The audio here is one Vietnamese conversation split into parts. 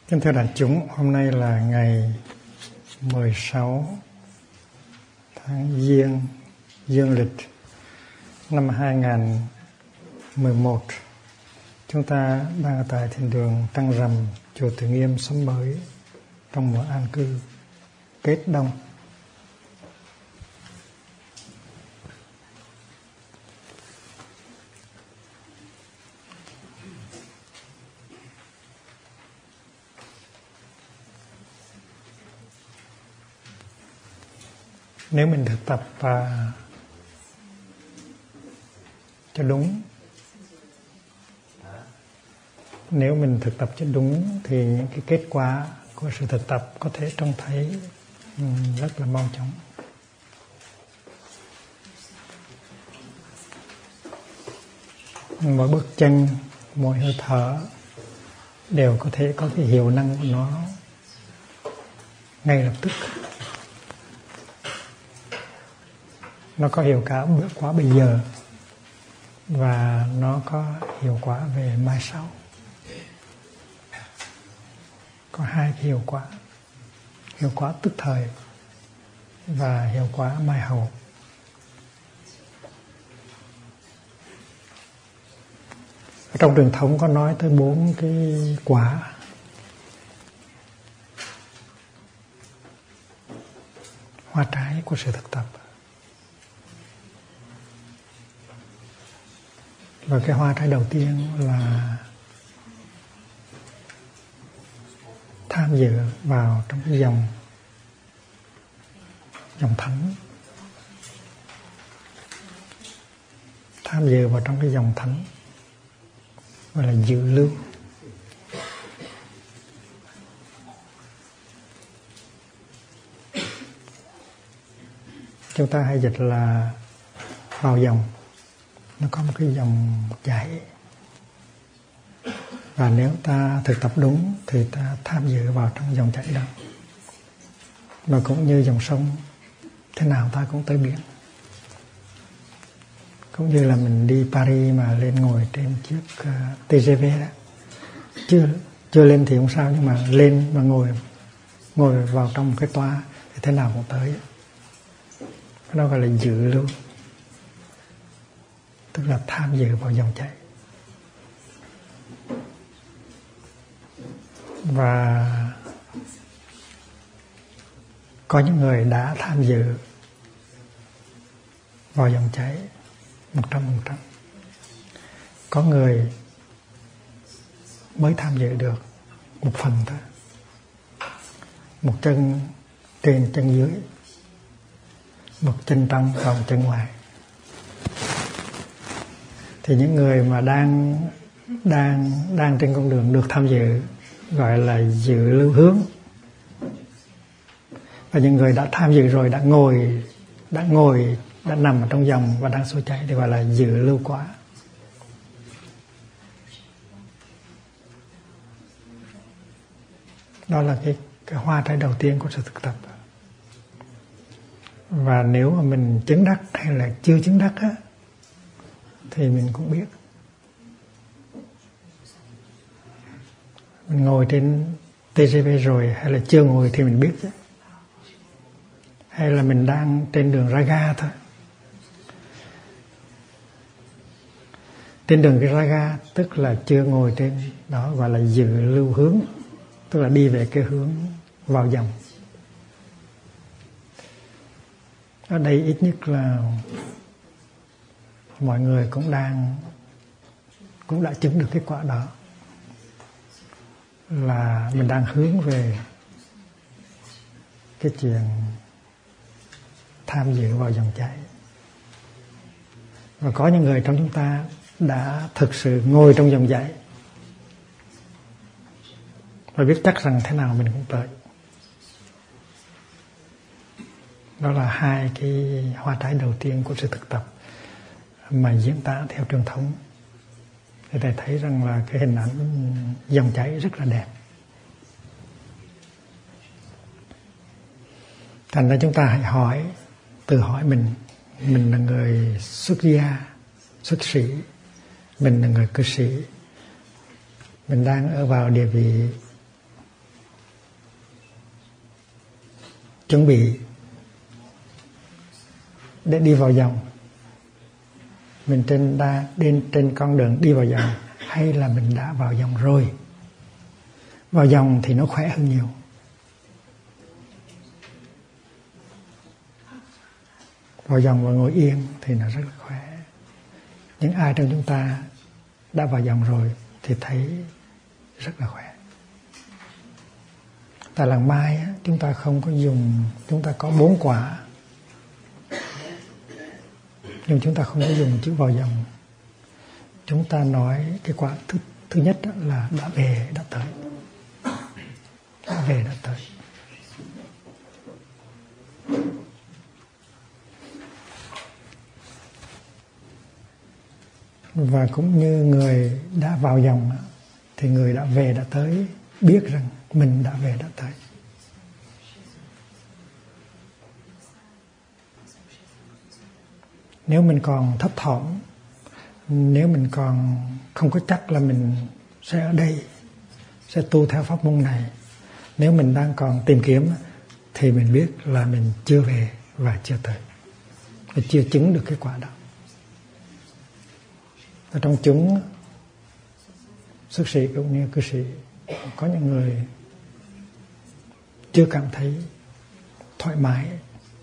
Kính thưa đại chúng, hôm nay là ngày 16 tháng Giêng dương lịch năm 2011. Chúng ta đang ở tại thiền đường Trăng Rằm, chùa Từ Nghiêm, Xóm Mới trong mùa an cư Kết Đông. Nếu mình thực tập cho đúng, nếu mình thực tập cho đúng thì những cái kết quả của sự thực tập có thể trông thấy rất là mau chóng. Mỗi bước chân, mỗi hơi thở đều có thể có cái hiệu năng của nó ngay lập tức. Nó có hiệu quả bây giờ và nó có hiệu quả về mai sau. Có hai cái hiệu quả tức thời và hiệu quả mai hậu. Trong truyền thống có nói tới 4 cái quả. Hoa trái của sự thực tập. Và cái hoa trái đầu tiên là tham dự vào trong cái dòng thánh. Tham dự vào trong cái dòng thánh gọi là dự lưu. Chúng ta hay dịch là vào dòng. Nó có một cái dòng chảy. Và nếu ta thực tập đúng thì ta tham dự vào trong dòng chảy đó. Và cũng như dòng sông, thế nào ta cũng tới biển. Cũng như là mình đi Paris mà lên ngồi trên chiếc TGV đó. Chưa lên thì không sao, nhưng mà lên và ngồi vào trong một cái toa thì thế nào cũng tới. Cái đó gọi là dự lưu. Tức là tham dự vào dòng chảy. Và có những người đã tham dự vào dòng chảy 100%. Có người mới tham dự được một phần thôi. Một chân trên chân dưới, một chân trong và một chân ngoài. Thì những người mà đang trên con đường được tham dự gọi là dự lưu hướng. Và những người đã tham dự rồi, đã nằm ở trong dòng và đang sôi chảy thì gọi là dự lưu quả. Đó là cái hoa trái đầu tiên của sự thực tập. Và nếu mà mình chứng đắc hay là chưa chứng đắc á, thì mình cũng biết. Mình ngồi trên TGV rồi hay là chưa ngồi thì mình biết chứ. Hay là mình đang trên đường ra ga thôi. Trên đường cái ra ga tức là chưa ngồi trên đó, gọi là dự lưu hướng. Tức là đi về cái hướng vào dòng. Ở đây ít nhất là mọi người cũng đã chứng được kết quả đó, là mình đang hướng về cái chuyện tham dự vào dòng chảy. Và có những người trong chúng ta đã thực sự ngồi trong dòng chảy và biết chắc rằng thế nào mình cũng tới. Đó là hai cái hoa trái đầu tiên của sự thực tập mà diễn tả theo truyền thống. Thì thầy thấy rằng là cái hình ảnh dòng chảy rất là đẹp. Thành ra chúng ta hãy tự hỏi mình là người xuất gia, xuất sĩ, mình là người cư sĩ, mình đang ở vào địa vị chuẩn bị để đi vào dòng, mình trên con đường đi vào dòng, hay là mình đã vào dòng rồi? Vào dòng thì nó khỏe hơn nhiều. Vào dòng và ngồi yên thì nó rất là khỏe. Những ai trong chúng ta đã vào dòng rồi thì thấy rất là khỏe. Tại làng Mai chúng ta không có dùng, chúng ta có 4 quả, nhưng chúng ta không có dùng chữ vào dòng. Chúng ta nói cái quả thứ nhất là đã về đã tới. Đã về đã tới. Và cũng như người đã vào dòng thì người đã về đã tới biết rằng mình đã về đã tới. Nếu mình còn thấp thỏm, nếu mình còn không có chắc là mình sẽ ở đây, sẽ tu theo pháp môn này, nếu mình đang còn tìm kiếm thì mình biết là mình chưa về và chưa tới, và chưa chứng được cái quả đó. Và trong chúng xuất sĩ cũng như cư sĩ, có những người chưa cảm thấy thoải mái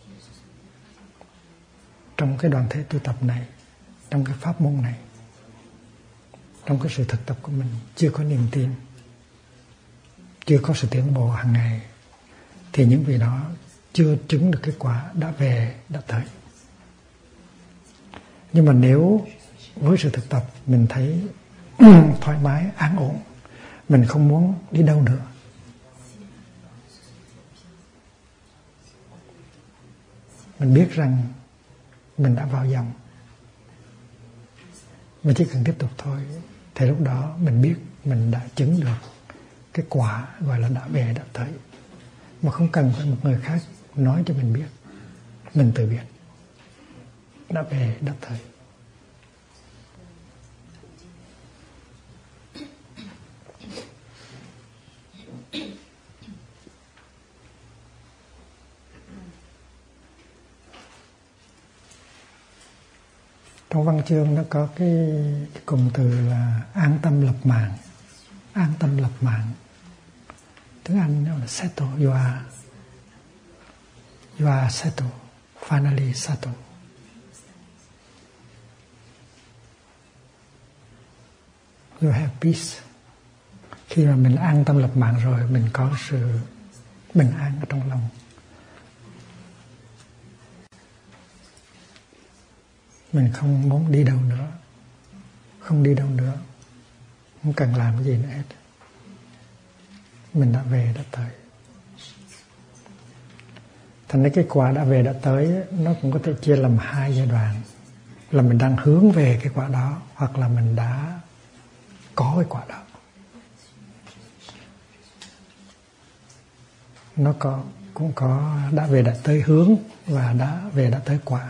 trong cái đoàn thể tu tập này, trong cái pháp môn này, trong cái sự thực tập của mình, chưa có niềm tin, chưa có sự tiến bộ hàng ngày, thì những vị đó chưa chứng được kết quả đã về đã tới. Nhưng mà nếu với sự thực tập mình thấy thoải mái, an ổn, mình không muốn đi đâu nữa, mình biết rằng mình đã vào dòng, mình chỉ cần tiếp tục thôi, thì lúc đó mình biết mình đã chứng được cái quả gọi là đã về đã tới, mà không cần phải một người khác nói cho mình biết, mình tự biết đã về đã tới. Trong văn chương nó có cái cụm từ là an tâm lập mạng. An tâm lập mạng, tiếng Anh nó là settle, you are settled, finally settled. You have peace. Khi mà mình an tâm lập mạng rồi, mình có sự bình an ở trong lòng. Mình không muốn đi đâu nữa, không đi đâu nữa, không cần làm cái gì nữa hết. Mình đã về đã tới. Thành ra cái quả đã về đã tới nó cũng có thể chia làm 2 giai đoạn, là mình đang hướng về cái quả đó, hoặc là mình đã có cái quả đó. Nó cũng có đã về đã tới hướng và đã về đã tới quả.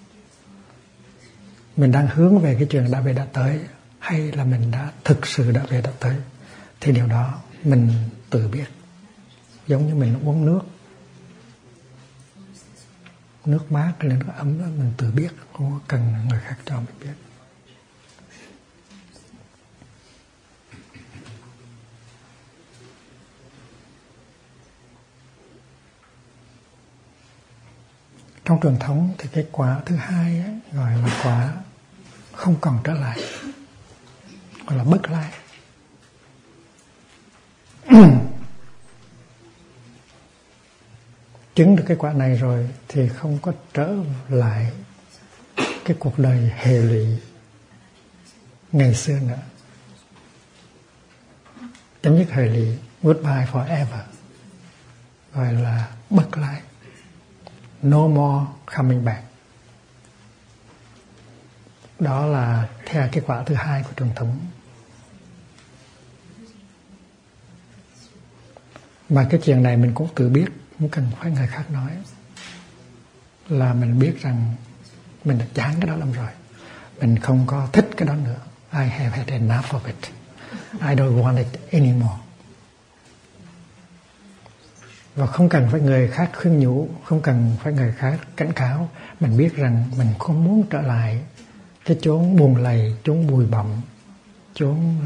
Mình đang hướng về cái chuyện đã về đã tới, hay là mình đã thực sự đã về đã tới, thì điều đó mình tự biết. Giống như mình uống nước mát hay là nước ấm đó, mình tự biết, không có cần người khác cho mình biết. Trong truyền thống thì cái quả thứ hai ấy, gọi là quả không còn trở lại, gọi là bất lai. Chứng được cái quả này rồi thì không có trở lại cái cuộc đời hệ lụy ngày xưa nữa. Chấm dứt hệ lụy, goodbye forever, gọi là bất lai. No more coming back. Đó là theo cái quả thứ hai của truyền thống. Mà cái chuyện này mình cũng tự biết, không cần phải người khác nói. Là mình biết rằng mình đã chán cái đó lắm rồi, mình không có thích cái đó nữa. I have had enough of it. I don't want it anymore. Và không cần phải người khác khuyên nhủ, không cần phải người khác cảnh cáo. Mình biết rằng mình không muốn trở lại cái chốn buồn lầy, chốn bụi bặm, chốn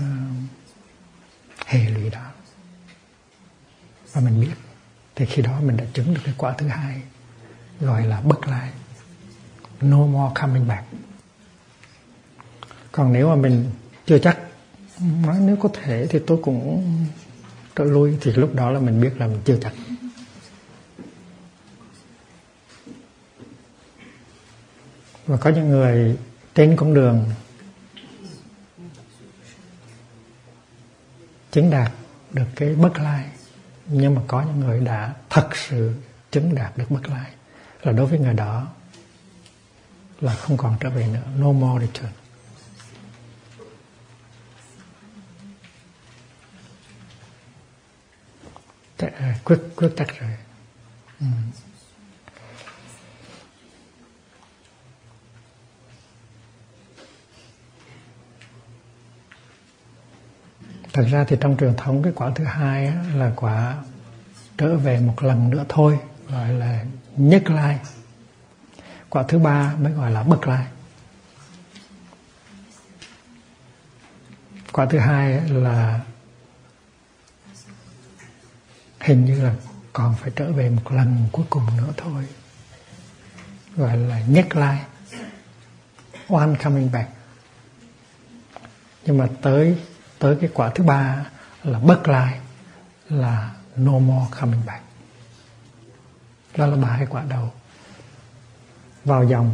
hệ lụy đó. Và mình biết, thì khi đó mình đã chứng được cái quả thứ hai, gọi là bất lai, no more coming back. Còn nếu mà mình chưa chắc, nói nếu có thể thì tôi cũng trở lui, thì lúc đó là mình biết là mình chưa chắc. Và có những người trên con đường chứng đạt được cái bất lai, nhưng mà có những người đã thật sự chứng đạt được bất lai, là đối với người đó là không còn trở về nữa, no more return. Quyết chắc rồi. Thật ra thì trong truyền thống cái quả thứ hai là quả trở về một lần nữa thôi, gọi là nhất lai. Quả thứ ba mới gọi là bất lai. Quả thứ hai là hình như là còn phải trở về một lần cuối cùng nữa thôi, gọi là nhất lai, one coming back. Nhưng mà tới cái quả thứ ba là bất lai, là no more coming back. Đó là ba cái quả đầu. Vào dòng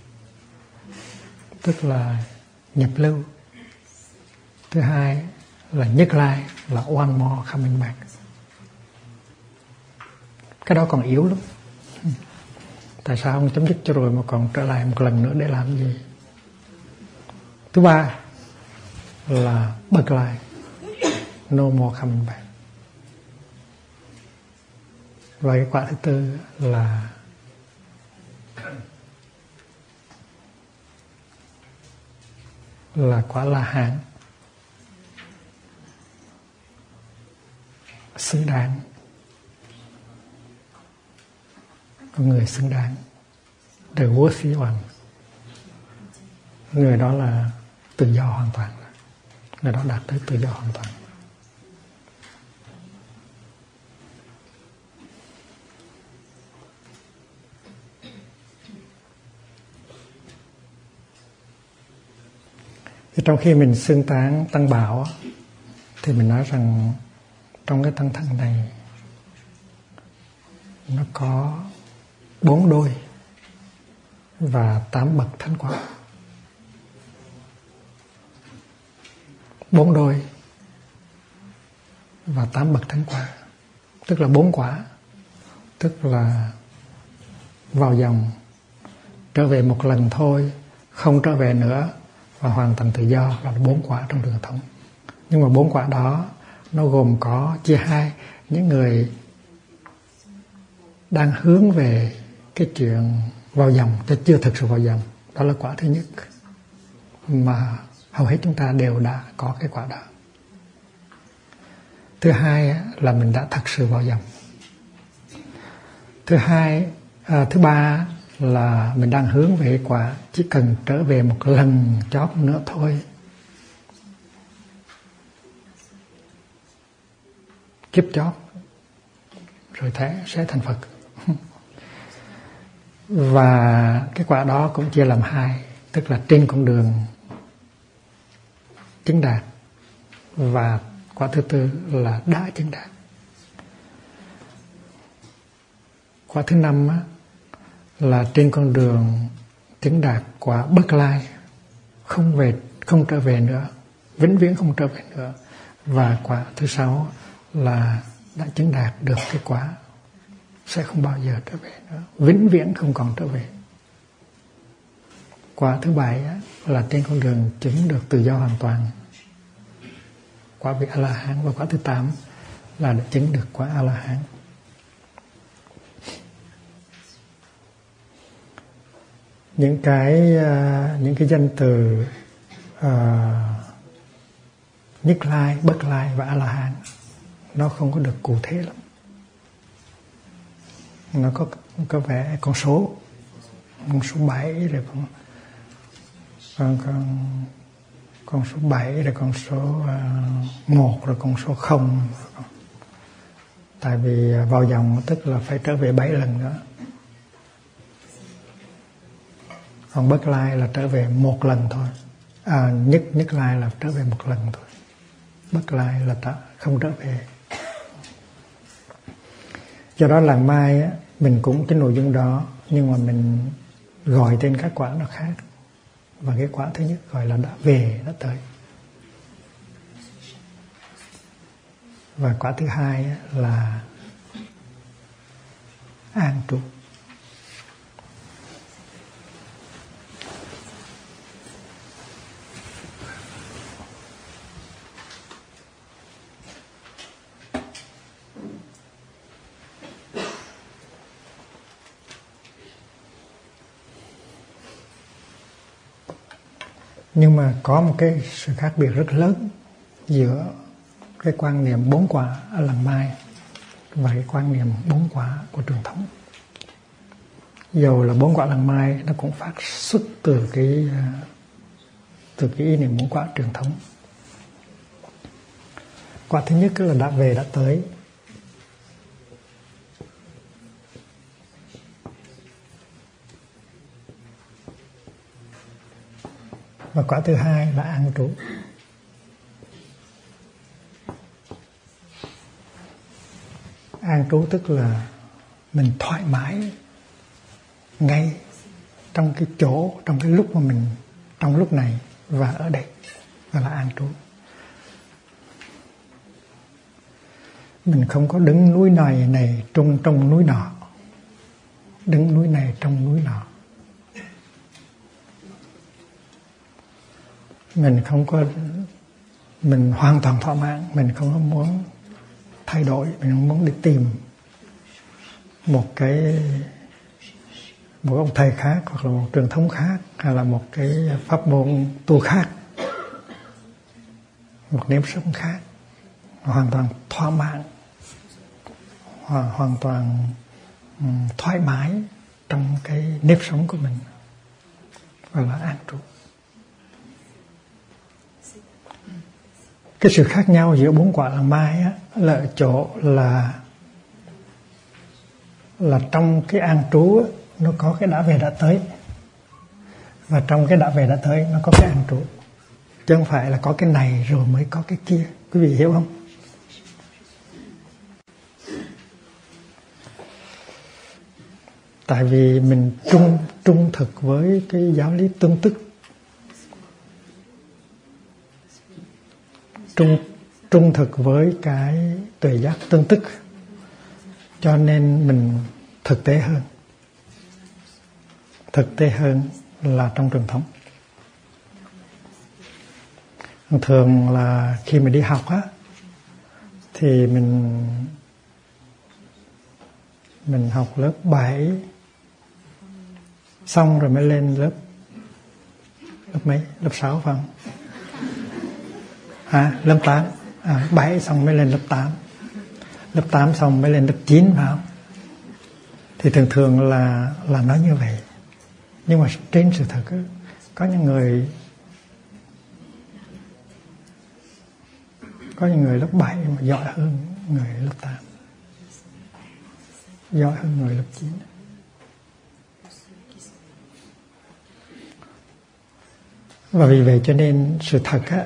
tức là nhập lưu. Thứ hai là nhất lai, là one more coming back. Cái đó còn yếu lắm. Tại sao không chấm dứt cho rồi mà còn trở lại một lần nữa để làm gì? Thứ ba là bất lai, no more coming back. Và cái quả thứ tư là quả La Hán, xứng đáng, con người xứng đáng, the worthy one. Người đó là tự do hoàn toàn, người đó đạt tới tự do hoàn toàn. Thì trong khi mình xưng tán Tăng Bảo thì mình nói rằng trong cái tăng thân này nó có 4 đôi và 8 bậc thánh quả. 4 đôi và 8 bậc thánh quả, tức là 4 quả, tức là vào dòng, trở về một lần thôi, không trở về nữa, và hoàn toàn tự do, là 4 quả trong truyền thống. Nhưng mà 4 quả đó nó gồm có chia hai. Những người đang hướng về cái chuyện vào dòng, chứ chưa thực sự vào dòng, đó là quả thứ nhất, mà hầu hết chúng ta đều đã có cái quả đó. Thứ hai là mình đã thật sự vào dòng. Thứ ba là mình đang hướng về quả, chỉ cần trở về một lần chót nữa thôi, kiếp chót, rồi thế sẽ thành Phật. Và cái quả đó cũng chia làm hai, tức là trên con đường chứng đạt, và quả thứ tư là đã chứng đạt. Quả thứ năm là trên con đường chứng đạt quả bất lai, không trở về nữa, vĩnh viễn không trở về nữa. Và quả thứ sáu là đã chứng đạt được cái quả sẽ không bao giờ trở về nữa, vĩnh viễn không còn trở về. Quả thứ bảy là trên con đường chứng được tự do hoàn toàn, quả vị A-la-hán. Và quả thứ 8 là đã chứng được quả A-la-hán. Những cái danh từ Nhất Lai, Bất Lai và A-la-hán nó không có được cụ thể lắm. nó có vẻ con số 7 rồi con số 7 rồi con số 1 rồi con số 0. Tại vì vào dòng tức là phải trở về 7 lần nữa. Còn bất lai là trở về 1 lần thôi. Nhất lai là trở về 1 lần thôi. Bất lai là không trở về. Do đó làng Mai á, mình cũng cái nội dung đó, nhưng mà mình gọi tên các quả nó khác. Và cái quả thứ nhất gọi là đã về, đã tới. Và quả thứ hai á, là an trú. Nhưng mà có một cái sự khác biệt rất lớn giữa cái quan niệm 4 quả ở làng Mai và cái quan niệm 4 quả của truyền thống. Dầu là 4 quả làng Mai, nó cũng phát xuất từ cái ý niệm 4 quả truyền thống. Quả thứ nhất là đã về, đã tới. Và quả thứ hai là an trú. An trú tức là mình thoải mái ngay trong cái chỗ, trong cái lúc mà mình, trong lúc này và ở đây, gọi là an trú. Mình không có đứng núi này trong núi nọ, đứng núi này trong núi nọ. Mình hoàn toàn thỏa mãn, mình không có muốn thay đổi, mình không muốn đi tìm một ông thầy khác, hoặc là một truyền thống khác, hay là một cái pháp môn tu khác, một nếp sống khác. Hoàn toàn thỏa mãn, hoàn toàn thoải mái trong cái nếp sống của mình, gọi là an trú. Cái sự khác nhau giữa 4 quả làng Mai á, là ở chỗ là trong cái an trú á, nó có cái đã về đã tới, và trong cái đã về đã tới nó có cái an trú, chứ không phải là có cái này rồi mới có cái kia. Quý vị hiểu không? Tại vì mình trung thực với cái giáo lý tương tức, trung thực với cái tuệ giác tương tức, cho nên mình thực tế hơn là trong truyền thống. Thường là khi mình đi học á, thì mình học lớp 7 xong rồi mới lên lớp mấy? Lớp 6 phải không? Lớp 8. 7 xong mới lên lớp 8. Lớp 8 xong mới lên lớp 9 phải không? Thì thường là nói như vậy. Nhưng mà trên sự thật á, có những người lớp 7 mà giỏi hơn người lớp 8, giỏi hơn người lớp 9. Và vì vậy cho nên sự thật á,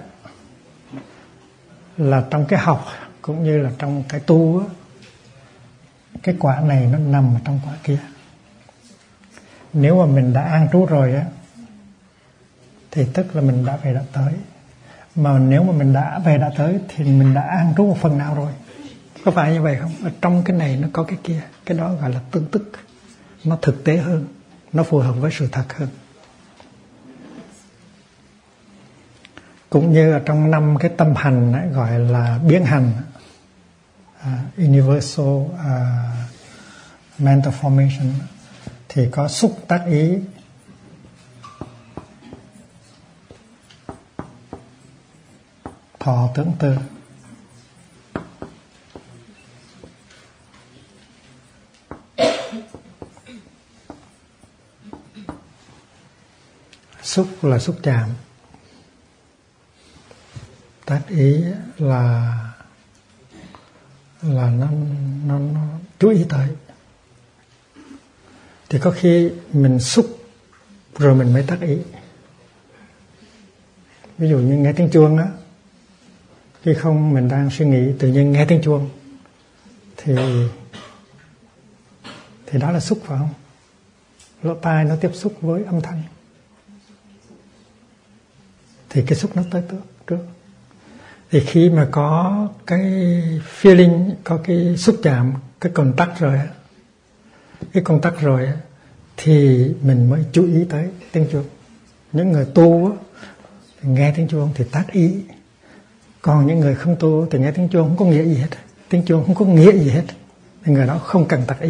là trong cái học cũng như là trong cái tu á, cái quả này nó nằm ở trong quả kia. Nếu mà mình đã an trú rồi á, thì tức là mình đã về đã tới. Mà nếu mà mình đã về đã tới thì mình đã an trú một phần nào rồi. Có phải như vậy không? Ở trong cái này nó có cái kia. Cái đó gọi là tương tức. Nó thực tế hơn, nó phù hợp với sự thật hơn. Cũng như ở trong 5 cái tâm hành ấy, gọi là biến hành, Universal Mental Formation, thì có xúc tác ý, thọ tưởng tư. xúc là xúc chạm, tác ý là nó chú ý tới. Thì có khi mình xúc rồi mình mới tác ý. Ví dụ như nghe tiếng chuông á, khi không mình đang suy nghĩ tự nhiên nghe tiếng chuông thì đó là xúc, phải không? Lỗ tai nó tiếp xúc với âm thanh thì cái xúc nó tới trước. Thì khi mà có cái feeling, có cái xúc chạm, cái contact rồi thì mình mới chú ý tới tiếng chuông. Những người tu á, thì nghe tiếng chuông thì tác ý, còn những người không tu thì nghe tiếng chuông không có nghĩa gì hết, tiếng chuông không có nghĩa gì hết, thì người đó không cần tác ý.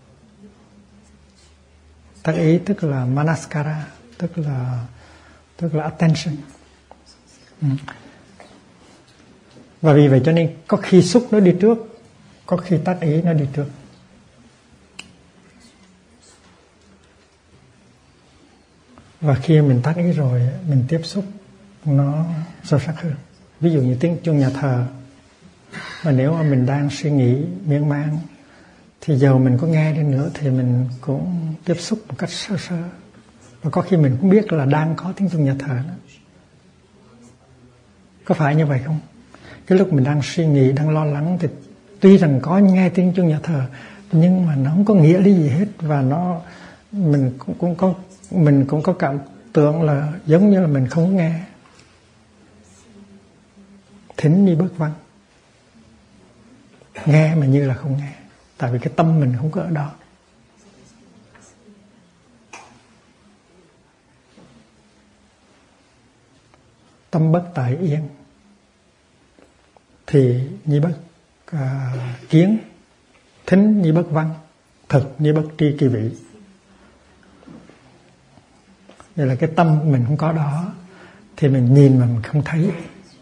Tác ý tức là manaskara, tức là attention. Và vì vậy cho nên có khi xúc nó đi trước, có khi tác ý nó đi trước. Và khi mình tác ý rồi, mình tiếp xúc nó sâu sắc hơn. Ví dụ như tiếng chuông nhà thờ, mà nếu mà mình đang suy nghĩ miên man thì dầu mình có nghe đi nữa thì mình cũng tiếp xúc một cách sơ sơ. Và có khi mình cũng biết là đang có tiếng chuông nhà thờ đó. Có phải như vậy không? Cái lúc mình đang suy nghĩ, đang lo lắng thì tuy rằng có nghe tiếng chuông nhà thờ nhưng mà nó không có nghĩa lý gì hết, và mình cũng có cảm tưởng là giống như là mình không có nghe. Thính như bất văn, nghe mà như là không nghe, tại vì cái tâm mình không có ở đó. Tâm bất tại yên thì như bất kiến, thính như bất văn, thực như bất tri kỳ vị. Vậy là cái tâm mình không có đó thì mình nhìn mà mình không thấy,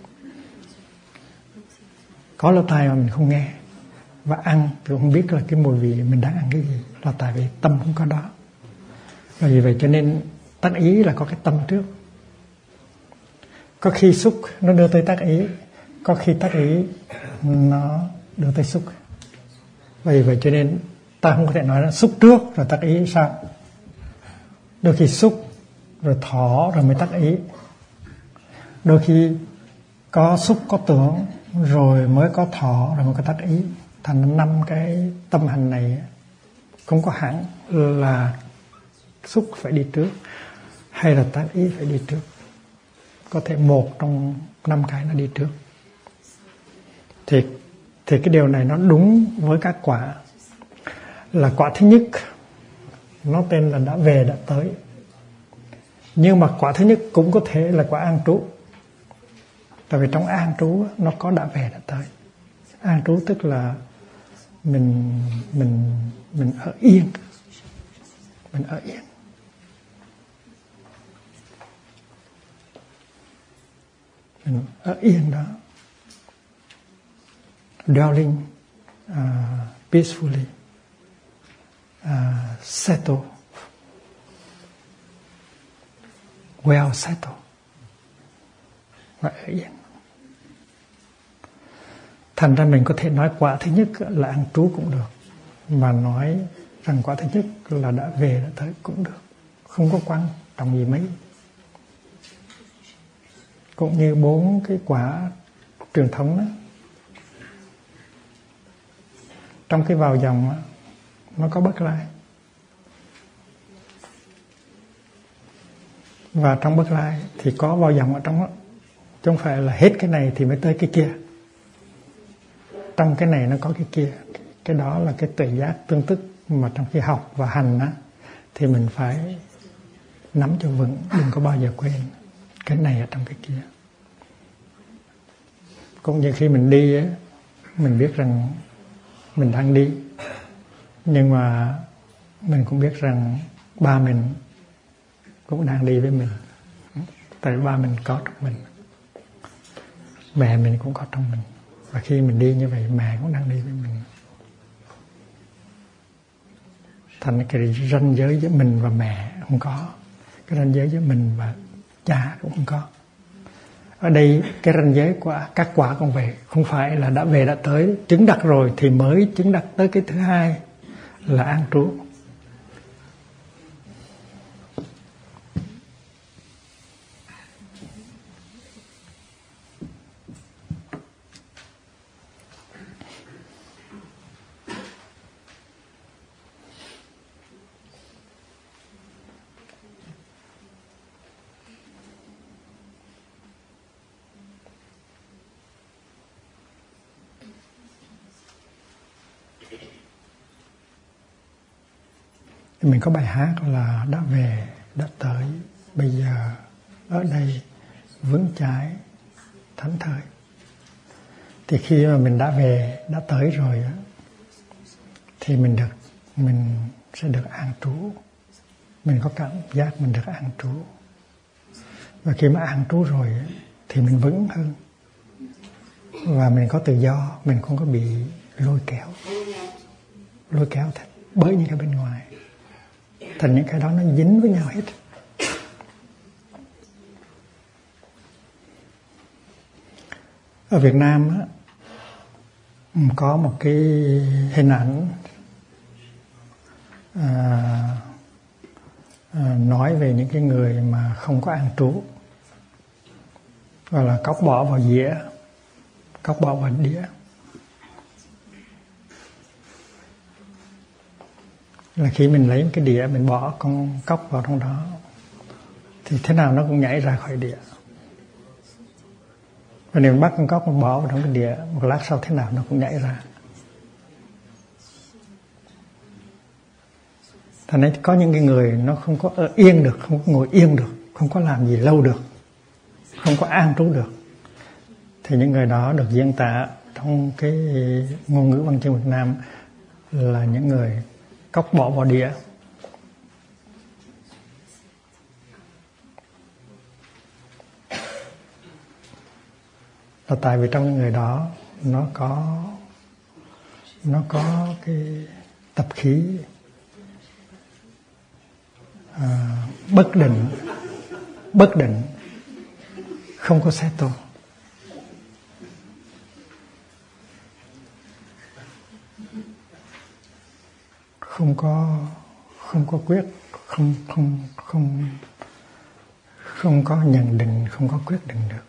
có lỗ tai mà mình không nghe, và ăn thì không biết là cái mùi vị mình đang ăn cái gì, là tại vì tâm không có đó. Và vì vậy cho nên tác ý là có cái tâm trước. Có khi xúc nó đưa tới tác ý, có khi tác ý nó đưa tới xúc. Vì vậy cho nên ta không có thể nói là xúc trước rồi tác ý sao. Đôi khi xúc rồi thọ rồi mới tác ý, đôi khi có xúc có tưởng rồi mới có thọ rồi mới có tác ý. Thành 5 cái tâm hành này không có hẳn là xúc phải đi trước hay là tác ý phải đi trước. Có thể một trong 5 cái nó đi trước. Thì cái điều này nó đúng với các quả. Là quả thứ nhất nó tên là đã về đã tới, nhưng mà quả thứ nhất cũng có thể là quả an trú. Tại vì trong an trú nó có đã về đã tới. An trú tức là mình ở yên, mình ở yên. Mình ở yên đó, dwelling peacefully, settle, well settle, và ở yên. Thành ra mình có thể nói quả thứ nhất là an trú cũng được, mà nói rằng quả thứ nhất là đã về đã tới cũng được, không có quan trọng gì mấy. Cũng như 4 cái quả truyền thống đó, trong cái vào dòng đó, nó có bất lai, và trong bất lai thì có vào dòng ở trong đó, chứ không phải là hết cái này thì mới tới cái kia. Trong cái này nó có cái kia. Cái đó là cái tuệ giác tương tức mà trong khi học và hành á, thì mình phải nắm cho vững, đừng có bao giờ quên cái này ở trong cái kia. Cũng như khi mình đi á, mình biết rằng mình đang đi, nhưng mà mình cũng biết rằng ba mình cũng đang đi với mình. Tại ba mình có trong mình, mẹ mình cũng có trong mình. Và khi mình đi như vậy, mẹ cũng đang đi với mình. Thành cái ranh giới giữa mình và mẹ không có. cái ranh giới giữa mình và cha cũng không có. Ở đây cái ranh giới của các quả cũng vậy, không phải là đã về đã tới chứng đắc rồi thì mới chứng đắc tới cái thứ hai là an trú. Mình có bài hát là đã về, đã tới, bây giờ ở đây vững chãi, thảnh thơi. Thì khi mà mình đã về, đã tới rồi thì mình sẽ được an trú. Mình có cảm giác mình được an trú. Và khi mà an trú rồi thì mình vững hơn. Và mình có tự do, mình không có bị lôi kéo bởi những cái bên ngoài. Thành những cái đó nó dính với nhau hết. Ở Việt Nam á, có một cái hình ảnh nói về những cái người mà không có an trú, gọi là cóc bỏ vào dĩa, cóc bỏ vào đĩa. Là khi mình lấy cái đĩa, mình bỏ con cóc vào trong đó thì thế nào nó cũng nhảy ra khỏi đĩa. Và nếu mình bắt con cóc mình bỏ vào trong cái đĩa, một lát sau thế nào nó cũng nhảy ra. Thành nên có những cái người nó không có ở yên được, không có ngồi yên được, không có làm gì lâu được, không có an trú được. Thì những người đó được diễn tả trong cái ngôn ngữ văn chương Việt Nam là những người cóc bỏ vào đĩa. Là tại vì trong những người đó nó có cái tập khí bất định, không có settle, không có quyết, không có nhận định, không có quyết định được.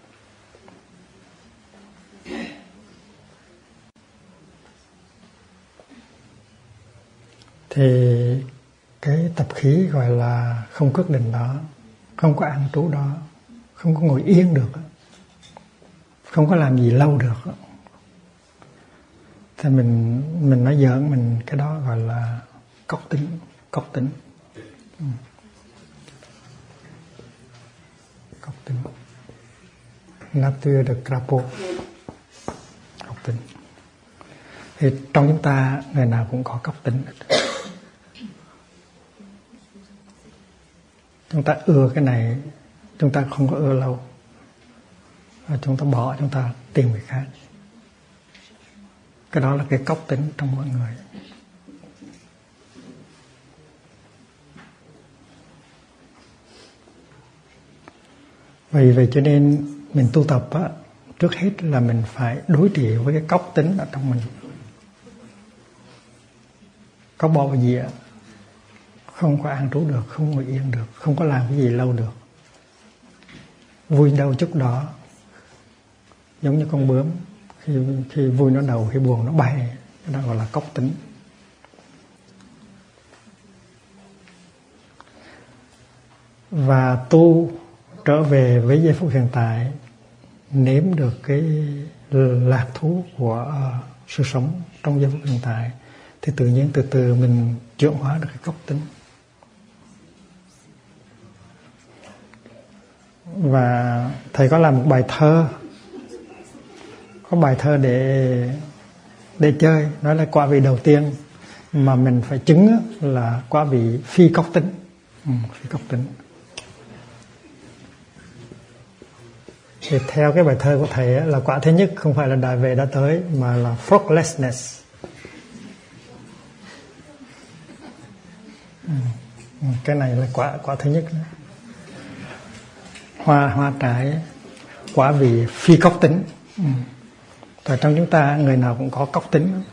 Thì cái tập khí gọi là không quyết định đó, không có an trú đó, không có ngồi yên được, không có làm gì lâu được, thì mình nói giỡn mình cái đó gọi là cóc tính. Cóc tính. Nature de crapaud. Cóc tính. Thì trong chúng ta người nào cũng có cóc tính. Chúng ta ưa cái này, chúng ta không có ưa lâu. Chúng ta bỏ, chúng ta tìm người khác. Cái đó là cái cóc tính trong mọi người. Vì vậy cho nên mình tu tập á, trước hết là mình phải đối trị với cái cóc tính ở trong mình. Cóc bỏ vào dĩa, không có an trú được, không ngồi yên được, không có làm cái gì lâu được. Vui đâu chút đó, giống như con bướm, khi vui nó đầu, khi buồn nó bay, cái đó gọi là cóc tính. Và tu trở về với giây phút hiện tại, nếm được cái lạc thú của sự sống trong giây phút hiện tại, thì tự nhiên từ từ mình chuyển hóa được cái cóc tính. Và thầy có làm một bài thơ, có bài thơ để chơi, nói là quả vị đầu tiên mà mình phải chứng là quả vị phi cóc tính. Phi cóc tính. Thì theo cái bài thơ của thầy là quả thứ nhất không phải là đã về đã tới, mà là fruitlessness. Cái này là quả thứ nhất. hoa trái quả vị phi cốc tính. Tại trong chúng ta người nào cũng có cốc tính.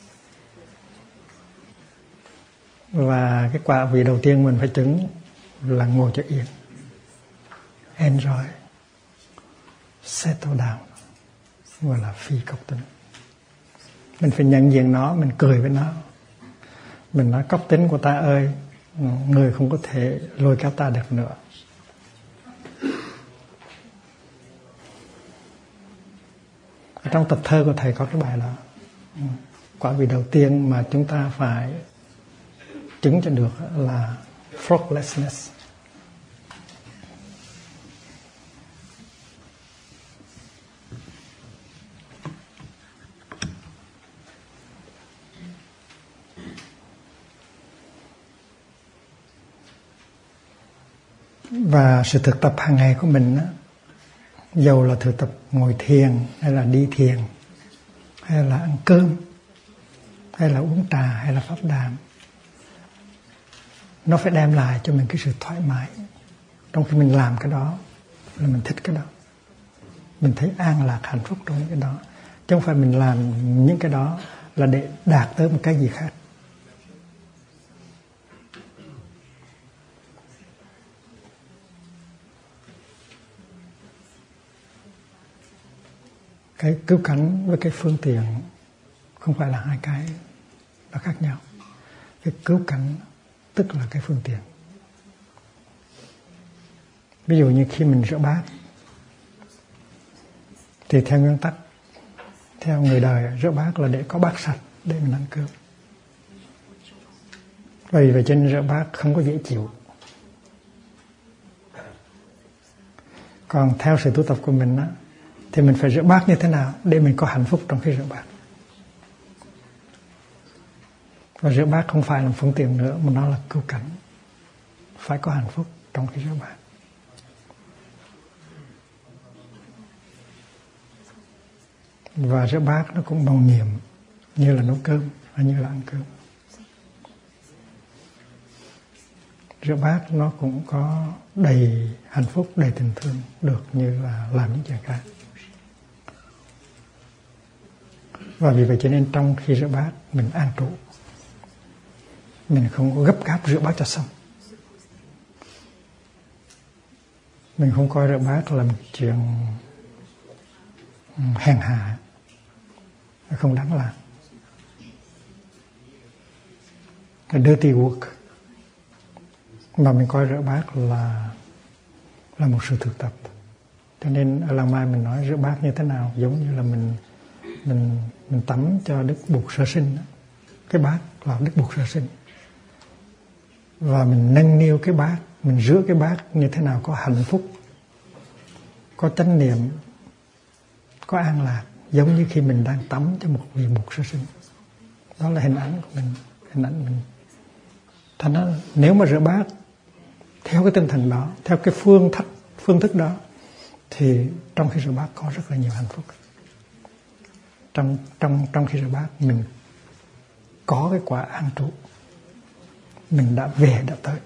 Và cái quả vị đầu tiên mình phải chứng là ngồi cho yên, enjoy, settle down, gọi là phi cốc tính. Mình phải nhận diện nó, mình cười với nó. Mình nói cốc tính của ta ơi, người không có thể lôi kéo ta được nữa. Trong tập thơ của thầy có cái bài đó. Quả vị đầu tiên mà chúng ta phải chứng cho được là fraughtlessness. Và sự thực tập hàng ngày của mình á, dầu là thực tập ngồi thiền hay là đi thiền hay là ăn cơm hay là uống trà hay là pháp đàm, nó phải đem lại cho mình cái sự thoải mái. Trong khi mình làm cái đó là mình thích cái đó, mình thấy an lạc hạnh phúc trong những cái đó, chứ không phải mình làm những cái đó là để đạt tới một cái gì khác. Cái cứu cánh với cái phương tiện không phải là hai cái, nó khác nhau. Cái cứu cánh tức là cái phương tiện. Ví dụ như khi mình rửa bát thì theo nguyên tắc, theo người đời, rửa bát là để có bát sạch để mình ăn cơm. Vì vậy cho nên rửa bát không có dễ chịu. Còn theo sự tu tập của mình á, thì mình phải rửa bát như thế nào để mình có hạnh phúc trong khi rửa bát. Và rửa bát không phải là phương tiện nữa, mà nó là cứu cánh. Phải có hạnh phúc trong khi rửa bát. Và rửa bát nó cũng màu nhiệm như là nấu cơm hay như là ăn cơm. Rửa bát nó cũng có đầy hạnh phúc, đầy tình thương được như là làm những chuyện khác. Và vì vậy cho nên trong khi rửa bát mình an trụ, mình không có gấp gáp rửa bát cho xong. Mình không coi rửa bát là một chuyện hèn hạ, không đáng làm. A dirty work. Mà mình coi rửa bát là một sự thực tập. Cho nên ở làng Mai mình nói rửa bát như thế nào, giống như là mình tắm cho Đức Bụt sơ sinh. Cái bát là Đức Bụt sơ sinh. Và mình nâng niu cái bát, mình rửa cái bát như thế nào có hạnh phúc, có chánh niệm, có an lạc, giống như khi mình đang tắm cho một vị Bụt sơ sinh. Đó là hình ảnh của mình, hình ảnh mình. Thành ra nếu mà rửa bát theo cái tinh thần đó, theo cái phương thức đó, thì trong khi rửa bát có rất là nhiều hạnh phúc. Trong khi rửa bát mình có cái quả an trụ, mình đã về đã tới.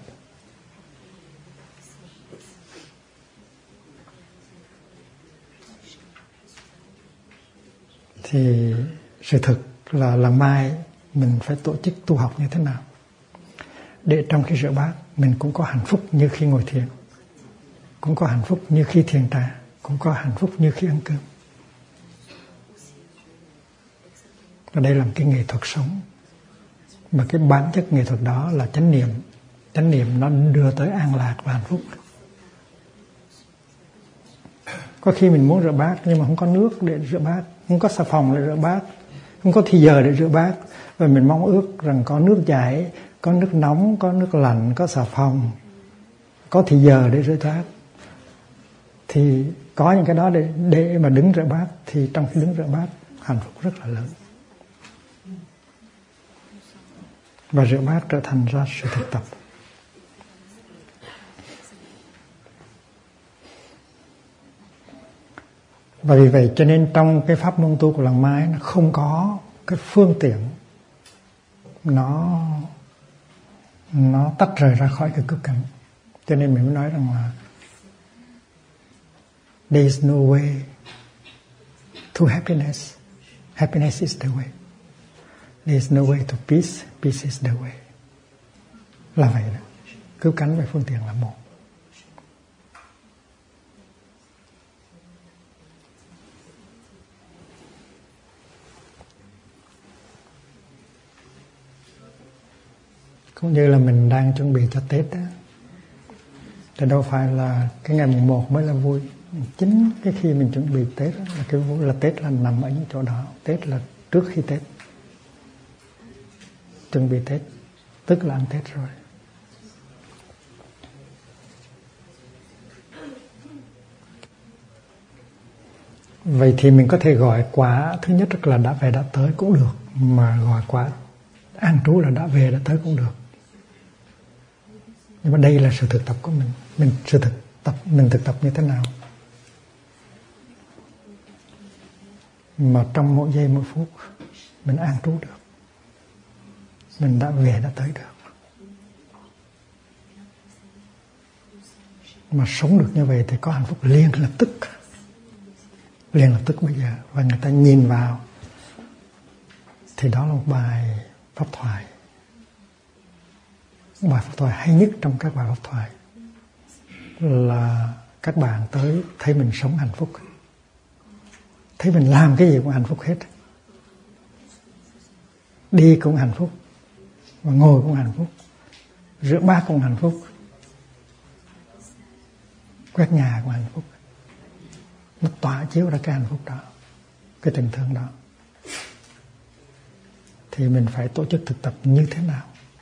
Thì sự thực là làng Mai mình phải tổ chức tu học như thế nào để trong khi rửa bát mình cũng có hạnh phúc như khi ngồi thiền, cũng có hạnh phúc như khi thiền trà, cũng có hạnh phúc như khi ăn cơm. Và đây là một cái nghệ thuật sống. Mà cái bản chất nghệ thuật đó là chánh niệm. Chánh niệm nó đưa tới an lạc và hạnh phúc. Có khi mình muốn rửa bát nhưng mà không có nước để rửa bát, không có xà phòng để rửa bát, không có thì giờ để rửa bát. Và mình mong ước rằng có nước chảy, có nước nóng, có nước lạnh, có xà phòng, có thì giờ để rửa bát. Thì có những cái đó để mà đứng rửa bát, thì trong khi đứng rửa bát hạnh phúc rất là lớn. Và rửa bát trở thành ra sự thực tập. Và vì vậy cho nên trong cái pháp môn tu của làng Mai nó không có cái phương tiện nó tách rời ra khỏi cái cứu cánh. Cho nên mình mới nói rằng là There is no way to happiness. Happiness is the way. There is no way to peace. Peace is the way. Là vậy đó. Cứu cánh về phương tiện là một. Cũng như là mình đang chuẩn bị cho Tết đó. Thì đâu phải là cái ngày mùng 1 mới là vui. Chính cái khi mình chuẩn bị Tết đó, là cái vui, là Tết là nằm ở những chỗ đó. Tết là trước khi Tết. Chuẩn bị Tết tức là ăn Tết rồi. Vậy thì mình có thể gọi quả thứ nhất là đã về đã tới cũng được, mà gọi quả an trú là đã về đã tới cũng được. Nhưng mà đây là sự thực tập của mình. Mình thực tập như thế nào? Mà trong mỗi giây mỗi phút mình an trú được, mình đã về đã tới được. Mà sống được như vậy thì có hạnh phúc liền lập tức. Liền lập tức bây giờ. Và người ta nhìn vào thì đó là một bài pháp thoại. Bài pháp thoại hay nhất trong các bài pháp thoại là các bạn tới thấy mình sống hạnh phúc, thấy mình làm cái gì cũng hạnh phúc hết, đi cũng hạnh phúc, và ngồi cũng hạnh phúc, rửa bát cũng hạnh phúc, quét nhà cũng hạnh phúc. Nó tỏa chiếu ra cái hạnh phúc đó, cái tình thương đó. Thì mình phải tổ chức thực tập như thế nào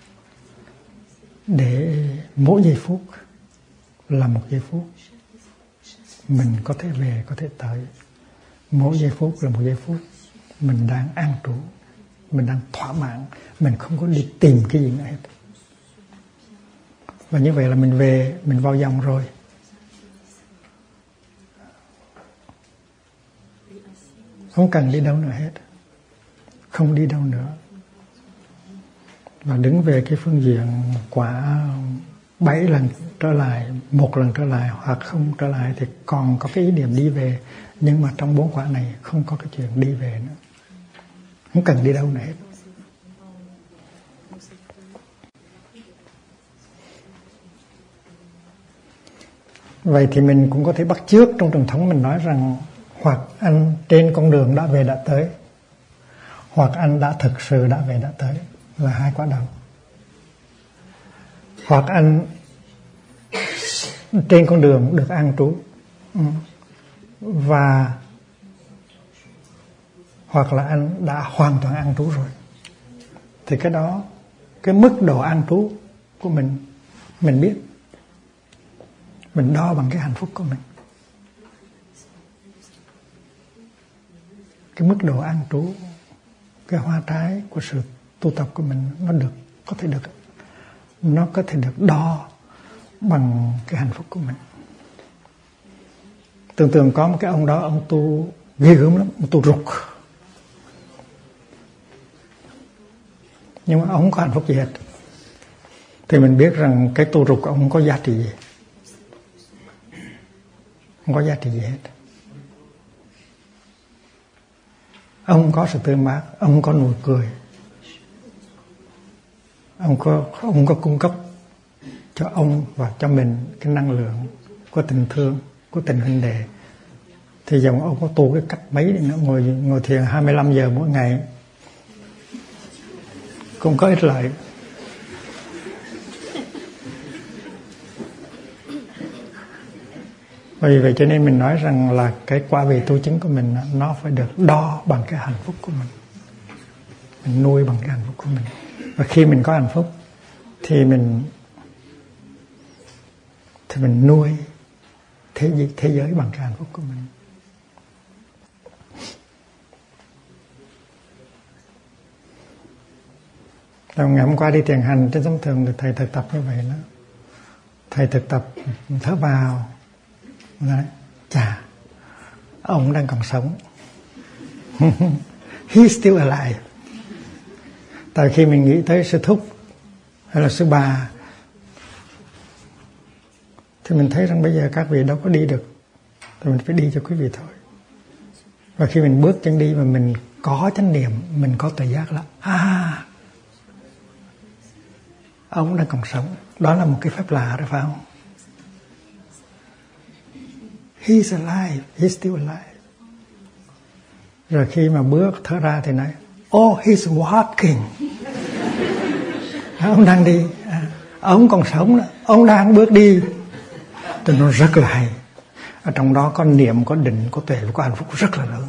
để mỗi giây phút là một giây phút mình có thể về, có thể tới. Mỗi giây phút là một giây phút mình đang an trú, mình đang thỏa mãn, mình không có đi tìm cái gì nữa hết. Và như vậy là mình về, mình vào dòng rồi. Không cần đi đâu nữa hết, không đi đâu nữa. Và đứng về cái phương diện quả 7 lần trở lại, 1 lần trở lại hoặc không trở lại thì còn có cái ý điểm đi về. Nhưng mà trong 4 quả này không có cái chuyện đi về nữa. Không cần đi đâu nữa hết. Vậy thì mình cũng có thể bắt chước trong truyền thống mình nói rằng hoặc anh trên con đường đã về đã tới, hoặc anh đã thực sự đã về đã tới, là 2 quả đầu. Hoặc anh trên con đường được an trú, và hoặc là anh đã hoàn toàn an trú rồi. Thì cái đó, cái mức độ an trú của mình biết, mình đo bằng cái hạnh phúc của mình. Cái mức độ an trú, cái hoa trái của sự tu tập của mình nó có thể được đo bằng cái hạnh phúc của mình. Tưởng tượng có một cái ông đó, ông tu ghê gớm lắm, ông tu rục, nhưng mà ông không có hạnh phúc gì hết. Thì mình biết rằng cái tu rục của ông không có giá trị gì, không có giá trị gì hết. Ông có sự tươi mát, ông có nụ cười, ông có cung cấp cho ông và cho mình cái năng lượng của tình thương, của tình huynh đệ. Thì dòng ông có tu cái cách mấy đi nữa, ngồi thiền 25 giờ mỗi ngày cũng có ích lợi. Vì vậy cho nên mình nói rằng là cái quả vị tu chứng của mình nó phải được đo bằng cái hạnh phúc của mình. Mình nuôi bằng cái hạnh phúc của mình. Và khi mình có hạnh phúc thì mình nuôi thế giới bằng cái hạnh phúc của mình. Ngày hôm qua đi thiền hành trên sông Thường thì thầy thực tập như vậy đó. Thầy thực tập thở vào, nói, chà, ông đang còn sống. He's still alive. Tại khi mình nghĩ tới sư thúc hay là sư bà thì mình thấy rằng bây giờ các vị đâu có đi được, thì mình phải đi cho quý vị thôi. Và khi mình bước chân đi mà mình có chánh niệm, mình có tự giác là ông đang còn sống. Đó là một cái phép lạ đó, phải không? He's alive, he's still alive. Rồi khi mà bước thở ra thì nói, oh, he's walking. Ông đang đi, ông còn sống, ông đang bước đi. Thì nó rất là hay. Ở trong đó có niệm, có định, có tuệ, có hạnh phúc rất là lớn.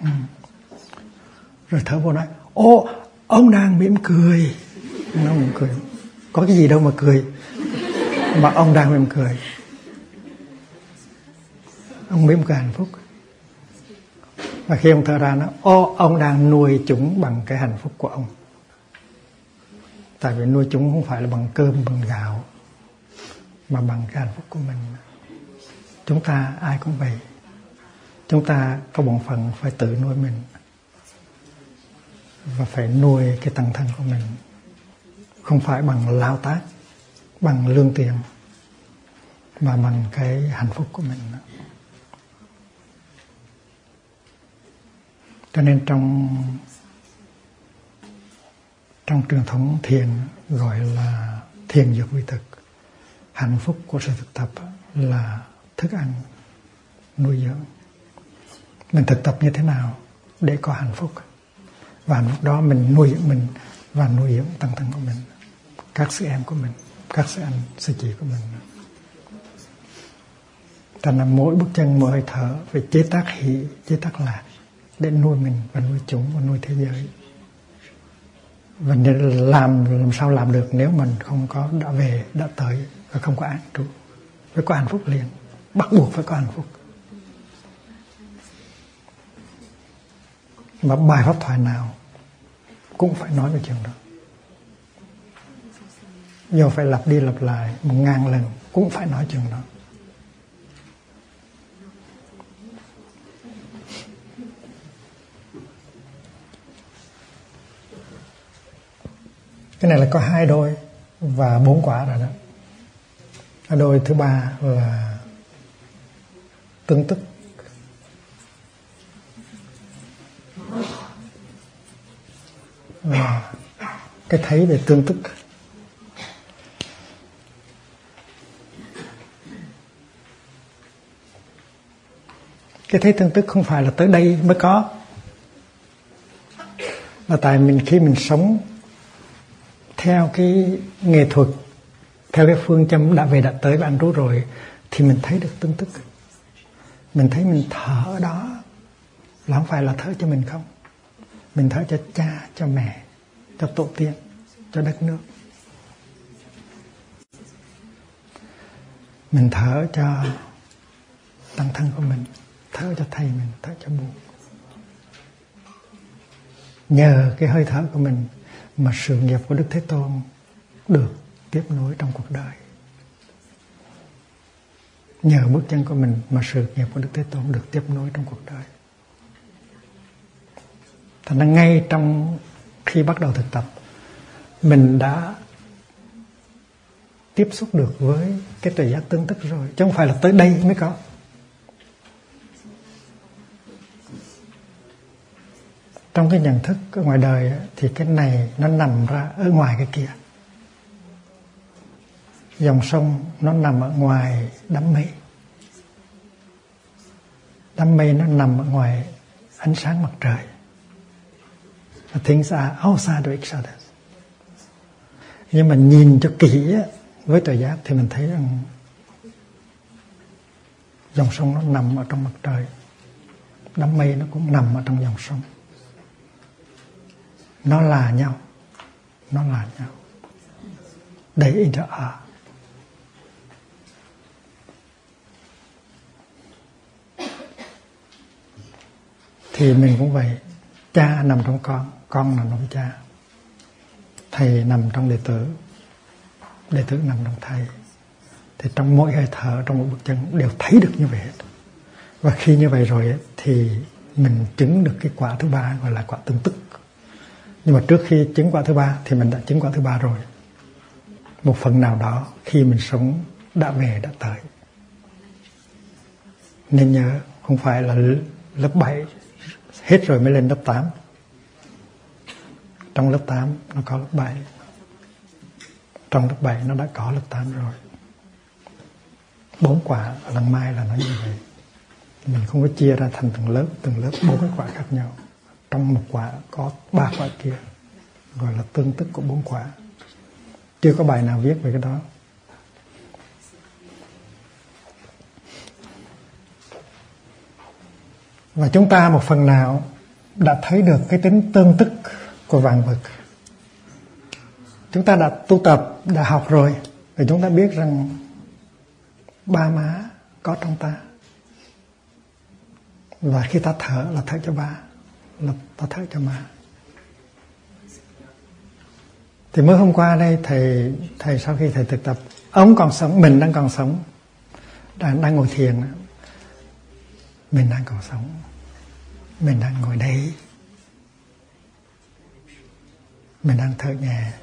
Rồi thở vô nói, ô, ông đang mỉm cười. Nó mỉm cười. Có cái gì đâu mà cười. Mà ông đang mỉm cười. Ông mỉm cười hạnh phúc. Và khi ông thở ra nó, ô, ông đang nuôi chúng bằng cái hạnh phúc của ông. Tại vì nuôi chúng không phải là bằng cơm, bằng gạo, mà bằng cái hạnh phúc của mình. Chúng ta ai cũng vậy. Chúng ta có bổn phận phải tự nuôi mình. Và phải nuôi cái tăng thân của mình. Không phải bằng lao tác, bằng lương tiền, mà bằng cái hạnh phúc của mình. Cho nên trong truyền thống thiền gọi là thiền dược vi thực. Hạnh phúc của sự thực tập là thức ăn nuôi dưỡng. Mình thực tập như thế nào để có hạnh phúc, và hạnh phúc đó mình nuôi dưỡng mình và nuôi dưỡng tăng thân của mình, các sư em của mình, các sư anh, sư chị của mình. Thành là mỗi bước chân, mỗi hơi thở phải chế tác hỷ, chế tác lạc để nuôi mình và nuôi chúng và nuôi thế giới. Và làm sao làm được nếu mình không có đã về, đã tới và không có an trú. Phải có hạnh phúc liền, bắt buộc phải có hạnh phúc. Mà bài pháp thoại nào cũng phải nói về chuyện đó. Dù phải lặp đi lặp lại 1000 lần cũng phải nói chuyện đó. Cái này là có 2 đôi và 4 quả rồi đó. Cái đôi thứ 3 là tương tức. Và cái thấy về tương tức. Cái thấy tương tức không phải là tới đây mới có. Là tại khi mình sống theo cái nghệ thuật, theo cái phương châm đã về đã tới và ăn trú rồi, thì mình thấy được tương tức. Mình thấy mình thở ở đó là không phải là thở cho mình không. Mình thở cho cha, cho mẹ, cho tổ tiên, cho đất nước. Mình thở cho tăng thân của mình, thở cho thầy mình, thở cho bố. Nhờ cái hơi thở của mình mà sự nghiệp của Đức Thế Tôn được tiếp nối trong cuộc đời. Nhờ bước chân của mình mà sự nghiệp của Đức Thế Tôn được tiếp nối trong cuộc đời. Thành ra ngay trong khi bắt đầu thực tập, mình đã tiếp xúc được với cái tuệ giác tương tức rồi, chứ không phải là tới đây mới có. Trong cái nhận thức ở ngoài đời thì cái này nó nằm ra ở ngoài cái kia. Dòng sông nó nằm ở ngoài đám mây. Đám mây nó nằm ở ngoài ánh sáng mặt trời. Things are outside of each other. Nhưng mà nhìn cho kỹ với tuệ giác thì mình thấy rằng dòng sông nó nằm ở trong mặt trời. Đám mây nó cũng nằm ở trong dòng sông. Nó là nhau. Nó là nhau. They interact. Thì mình cũng vậy. Cha nằm trong con nằm trong cha. Thầy nằm trong đệ tử nằm trong thầy. Thì trong mỗi hơi thở, trong mỗi bước chân đều thấy được như vậy hết. Và khi như vậy rồi thì mình chứng được cái quả thứ 3 gọi là quả tương tức. Nhưng mà trước khi chứng quả thứ 3 thì mình đã chứng quả thứ 3 rồi. Một phần nào đó khi mình sống đã về đã tới. Nên nhớ, không phải là lớp 7 hết rồi mới lên lớp 8. Trong lớp 8 nó có lớp 7. Trong lớp 7 nó đã có lớp 8 rồi. 4 quả ở lần mai là nó như vậy. Mình không có chia ra thành từng lớp 4 cái quả khác nhau. Trong một quả có 3 quả kia, gọi là tương tức của 4 quả. Chưa có bài nào viết về cái đó. Và chúng ta một phần nào đã thấy được cái tính tương tức của vạn vật. Chúng ta đã tu tập, đã học rồi, thì chúng ta biết rằng ba má có trong ta. Và khi ta thở là thở cho ba, là ta thở cho má. Thì mới hôm qua đây thầy sau khi thầy thực tập, ông còn sống, mình đang còn sống, đang ngồi thiền, mình đang còn sống, mình đang ngồi đây, mình đang thở nhẹ.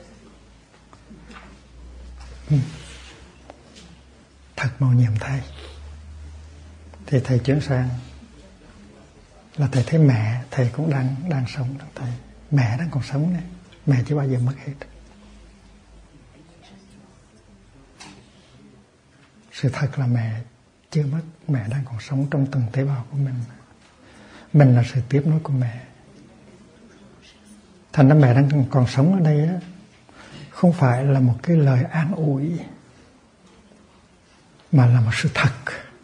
Thật mầu nhiệm thay. Thì thầy chuyển sang là thầy thấy mẹ thầy cũng đang sống trong thầy. Mẹ đang còn sống này, mẹ chưa bao giờ mất hết. Sự thật là mẹ chưa mất, mẹ đang còn sống trong từng tế bào của mình. Mình là sự tiếp nối của mẹ. Thành ra mẹ đang còn sống ở đây á, không phải là một cái lời an ủi, mà là một sự thật.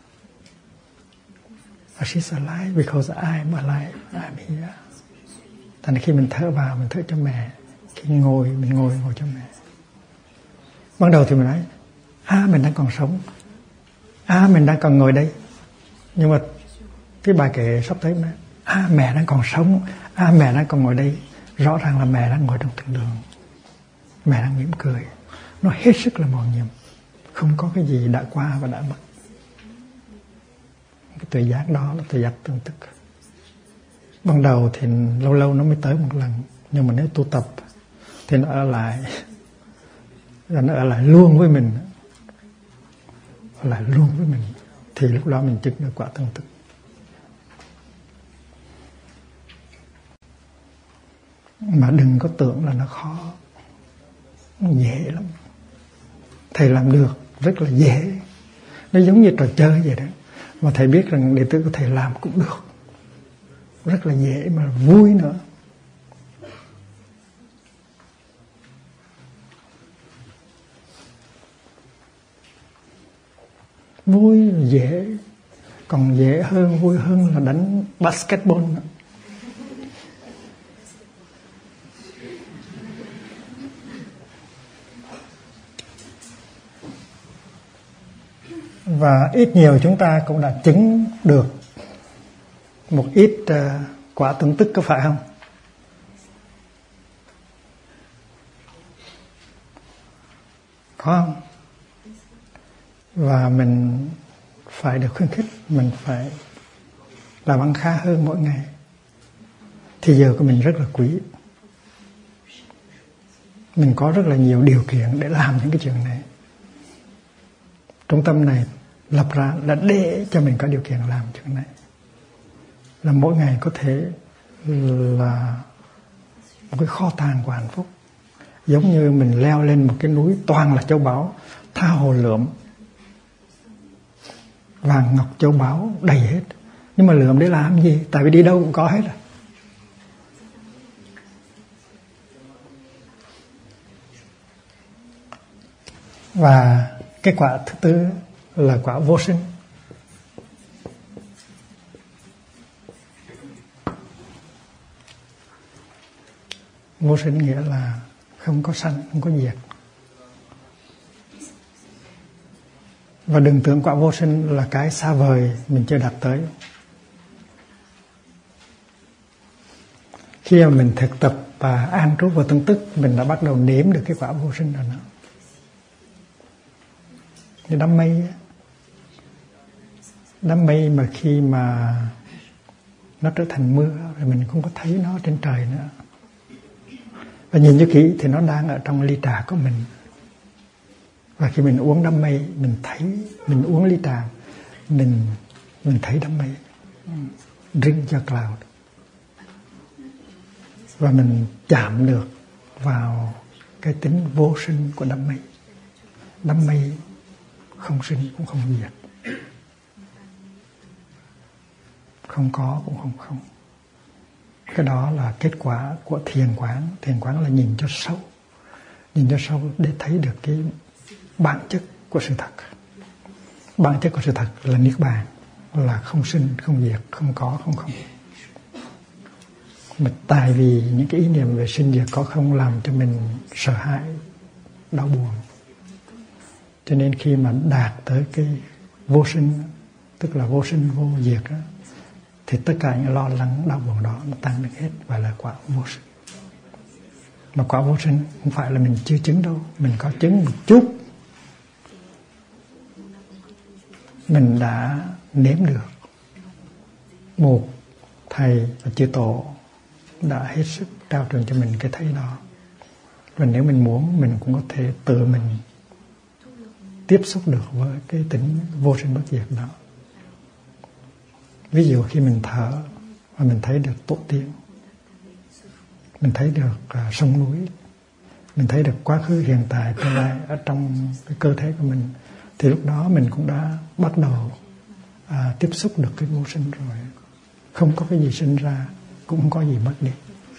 She's alive because I'm alive, I'm here. Thành ra khi mình thở vào, mình thở cho mẹ. Khi ngồi, mình ngồi cho mẹ. Ban đầu thì mình nói, mình đang còn sống, mình đang còn ngồi đây. Nhưng mà cái bài kệ sắp tới nói, mẹ đang còn sống, mẹ đang còn ngồi đây. Rõ ràng là mẹ đang ngồi trong thiền đường, mẹ đang mỉm cười. Nó hết sức là mầu nhiệm. Không có cái gì đã qua và đã mất. Cái tuệ giác đó là tuệ giác tương tức. Ban đầu thì lâu lâu nó mới tới một lần, nhưng mà nếu tu tập thì nó ở lại, và nó ở lại luôn với mình, ở lại luôn với mình, thì lúc đó mình chứng được quả tương tức. Mà đừng có tưởng là nó khó, nó dễ lắm. Thầy làm được rất là dễ. Nó giống như trò chơi vậy đó. Mà thầy biết rằng đệ tử của thầy làm cũng được, rất là dễ mà vui nữa. Vui dễ, còn dễ hơn, vui hơn là đánh basketball nữa. Và ít nhiều chúng ta cũng đã chứng được một ít quả tương tức, có phải không? Có không? Và mình phải được khuyến khích, mình phải làm ăn khá hơn mỗi ngày. Thì giờ của mình rất là quý. Mình có rất là nhiều điều kiện để làm những cái chuyện này. Trung tâm này lập ra là để cho mình có điều kiện làm chuyện này. Là mỗi ngày có thể là một cái kho tàng của hạnh phúc. Giống như mình leo lên một cái núi toàn là châu báu, tha hồ lượm. Vàng ngọc châu báu đầy hết. Nhưng mà lượm để làm gì? Tại vì đi đâu cũng có hết à. Và cái quả thứ tư là quả vô sinh. Vô sinh nghĩa là không có sanh, không có diệt. Và đừng tưởng quả vô sinh là cái xa vời mình chưa đạt tới. Khi mà mình thực tập và an trú vào tương tức, mình đã bắt đầu nếm được cái quả vô sinh rồi đó. Như đám mây á. Đám mây mà khi mà nó trở thành mưa rồi mình không có thấy nó trên trời nữa. Và nhìn cho kỹ thì nó đang ở trong ly trà của mình. Và khi mình uống đám mây, mình thấy, mình uống ly trà, mình mình thấy đám mây ring the cloud, và mình chạm được vào cái tính vô sinh của đám mây. Đám mây không sinh cũng không diệt, không có cũng không không. Cái đó là kết quả của thiền quán. Thiền quán là nhìn cho sâu, nhìn cho sâu để thấy được cái bản chất của sự thật. Bản chất của sự thật là niết bàn, là không sinh không diệt, không có không không. Mà tại vì những cái ý niệm về sinh diệt có không làm cho mình sợ hãi, đau buồn, cho nên khi mà đạt tới cái vô sinh, tức là vô sinh vô diệt đó, thì tất cả những lo lắng đau buồn đó nó tan được hết, và là quả vô sinh. Mà quả vô sinh không phải là mình chưa chứng đâu, mình có chứng một chút, mình đã nếm được. Một thầy và chư tổ đã hết sức trao truyền cho mình cái thấy đó, và nếu mình muốn, mình cũng có thể tự mình tiếp xúc được với cái tính vô sinh bất diệt đó. Ví dụ khi mình thở và mình thấy được tổ tiên, mình thấy được sông núi, mình thấy được quá khứ, hiện tại, tương lai ở trong cái cơ thể của mình, thì lúc đó mình cũng đã bắt đầu tiếp xúc được cái vô sinh rồi. Không có cái gì sinh ra, cũng không có gì mất đi.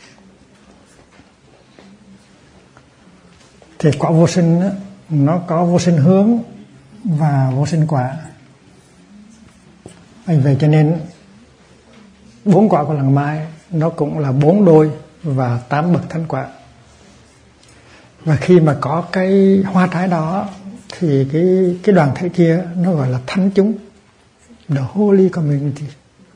Thì quả vô sinh đó, nó có vô sinh hướng và vô sinh quả. Vậy cho nên 4 quả của làng mai nó cũng là 4 đôi và 8 bậc thánh quả. Và khi mà có cái hoa trái đó thì cái đoàn thể kia nó gọi là thánh chúng, the holy community.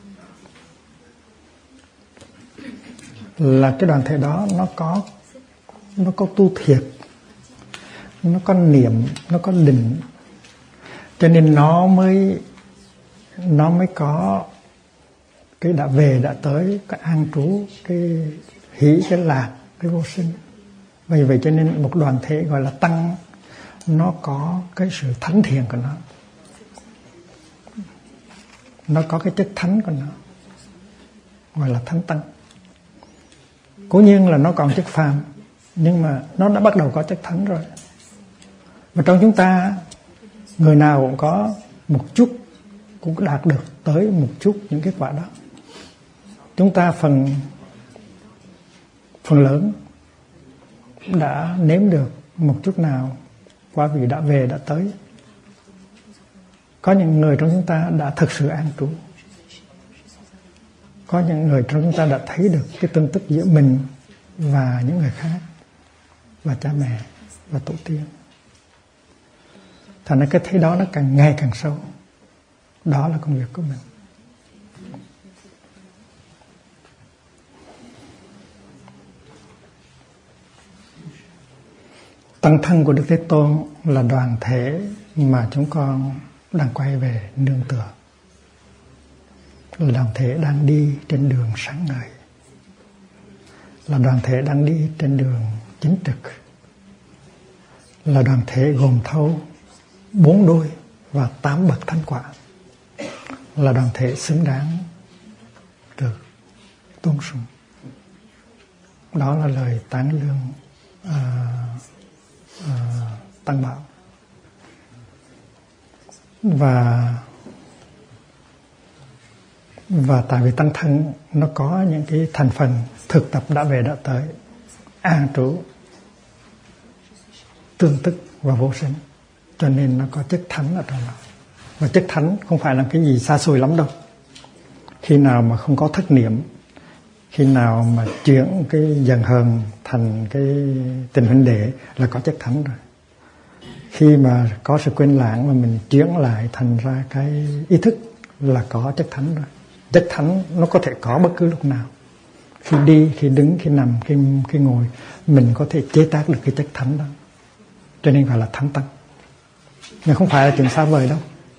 Là cái đoàn thể đó nó có tu thiệt, nó có niệm, nó có định, cho nên nó mới có cái đã về, đã tới, cái an trú, cái hỷ, cái lạc, cái vô sinh. Vậy cho nên một đoàn thể gọi là tăng, nó có cái sự thánh thiện của nó có cái chất thánh của nó, gọi là thánh tăng. Cố nhiên là nó còn chất phàm, nhưng mà nó đã bắt đầu có chất thánh rồi. Và trong chúng ta, người nào cũng có một chút, cũng đạt được tới một chút những kết quả đó. Chúng ta phần lớn đã nếm được một chút nào qua vị đã về, đã tới. Có những người trong chúng ta đã thực sự an trú. Có những người trong chúng ta đã thấy được cái tương tức giữa mình và những người khác, và cha mẹ và tổ tiên. Thành ra cái thấy đó nó càng ngày càng sâu. Đó là công việc của mình. Tăng thân của Đức Thế Tôn là đoàn thể mà chúng con đang quay về nương tựa. Là đoàn thể đang đi trên đường sáng ngời. Là đoàn thể đang đi trên đường chính trực. Là đoàn thể gồm thâu 4 đôi và 8 bậc thánh quả. Là đoàn thể xứng đáng được tôn sùng. Đó là lời tán dương Tăng Bảo. Và tại vì tăng thân nó có những cái thành phần thực tập đã về đã tới, an trú, tương tức và vô sinh, cho nên nó có chất thánh ở trong đó. Và chất thánh không phải là cái gì xa xôi lắm đâu. Khi nào mà không có thất niệm, khi nào mà chuyển cái giận hờn thành cái tình huynh đệ là có chất thánh rồi. Khi mà có sự quên lãng mà mình chuyển lại thành ra cái ý thức là có chất thánh rồi. Chất thánh nó có thể có bất cứ lúc nào. Khi đi, khi đứng, khi nằm, khi ngồi, mình có thể chế tác được cái chất thánh đó. Cho nên gọi là thánh tăng. Nhưng không phải là chuyện xa vời đâu.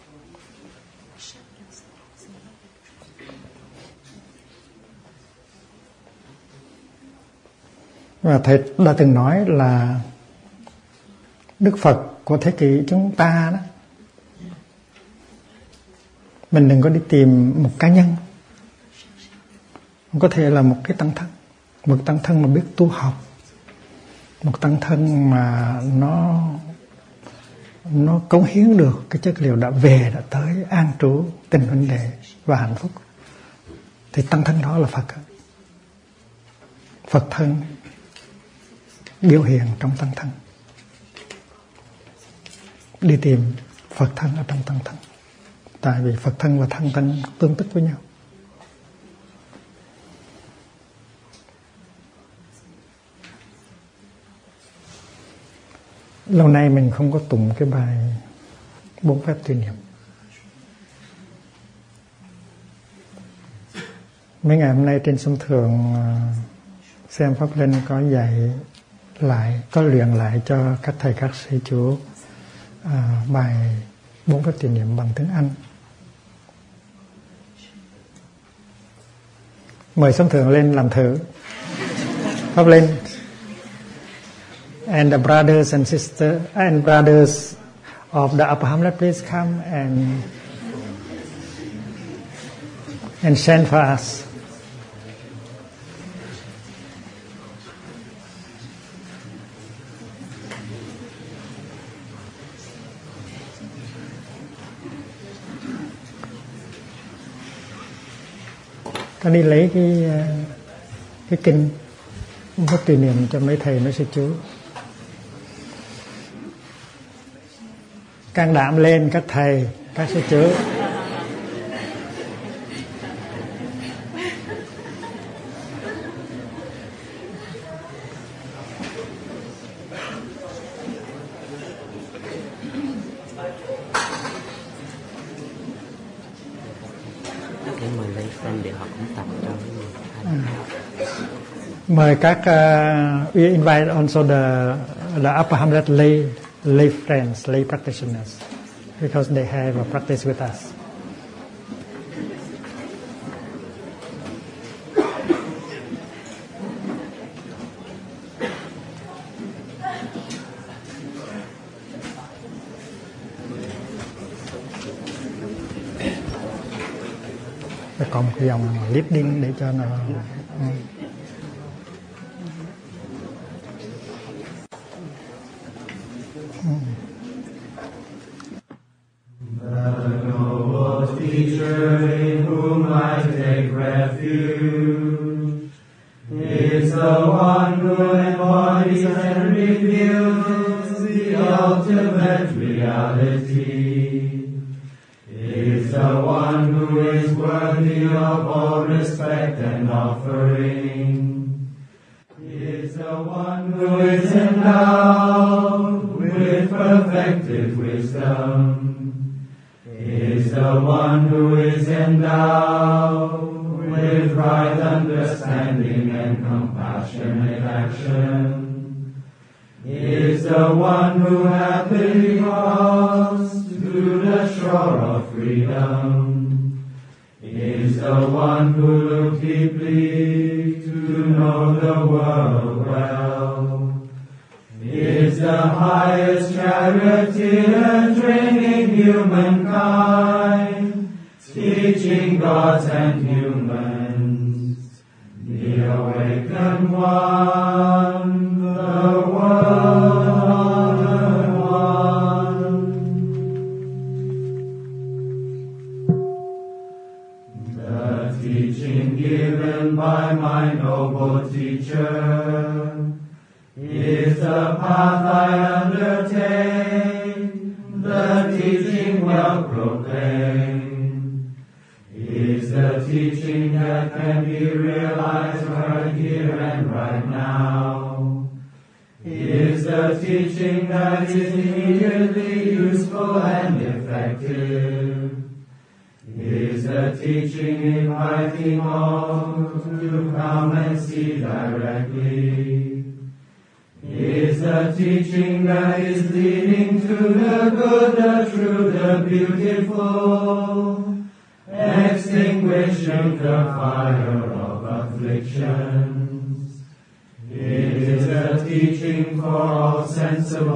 Và thầy đã từng nói là Đức Phật của thế kỷ chúng ta đó Mình đừng có đi tìm một cá nhân, có thể là một cái tăng thân, một tăng thân mà biết tu học, một tăng thân mà nó cống hiến được cái chất liệu đã về, đã tới an trú tình huynh đệ và hạnh phúc, thì tăng thân đó là Phật. Phật thân biểu hiện trong tăng thân. Đi tìm Phật thân ở trong tăng thân, tại vì Phật thân và tăng thân tương tức với nhau. Lâu nay mình không có tụng cái bài 4 phép tùy niệm. Mấy ngày hôm nay trên sân thượng xem Pháp Linh có dạy lại, có luyện lại cho các thầy các sư chú bài 4 phép tùy niệm bằng tiếng Anh. Mời sân thượng lên làm thử. Pháp Linh and the brothers and sisters and brothers of the Upper Hamlet, please come and chant for us. Ta đi lấy cái kinh có tùy niệm cho mấy thầy mấy sư chú. Can đảm lên các thầy các sư chú. Mời các we invite also the Upper Hamlet lay friends, lay practitioners, because they have a practice with us. Có một cái dòng leading để cho nó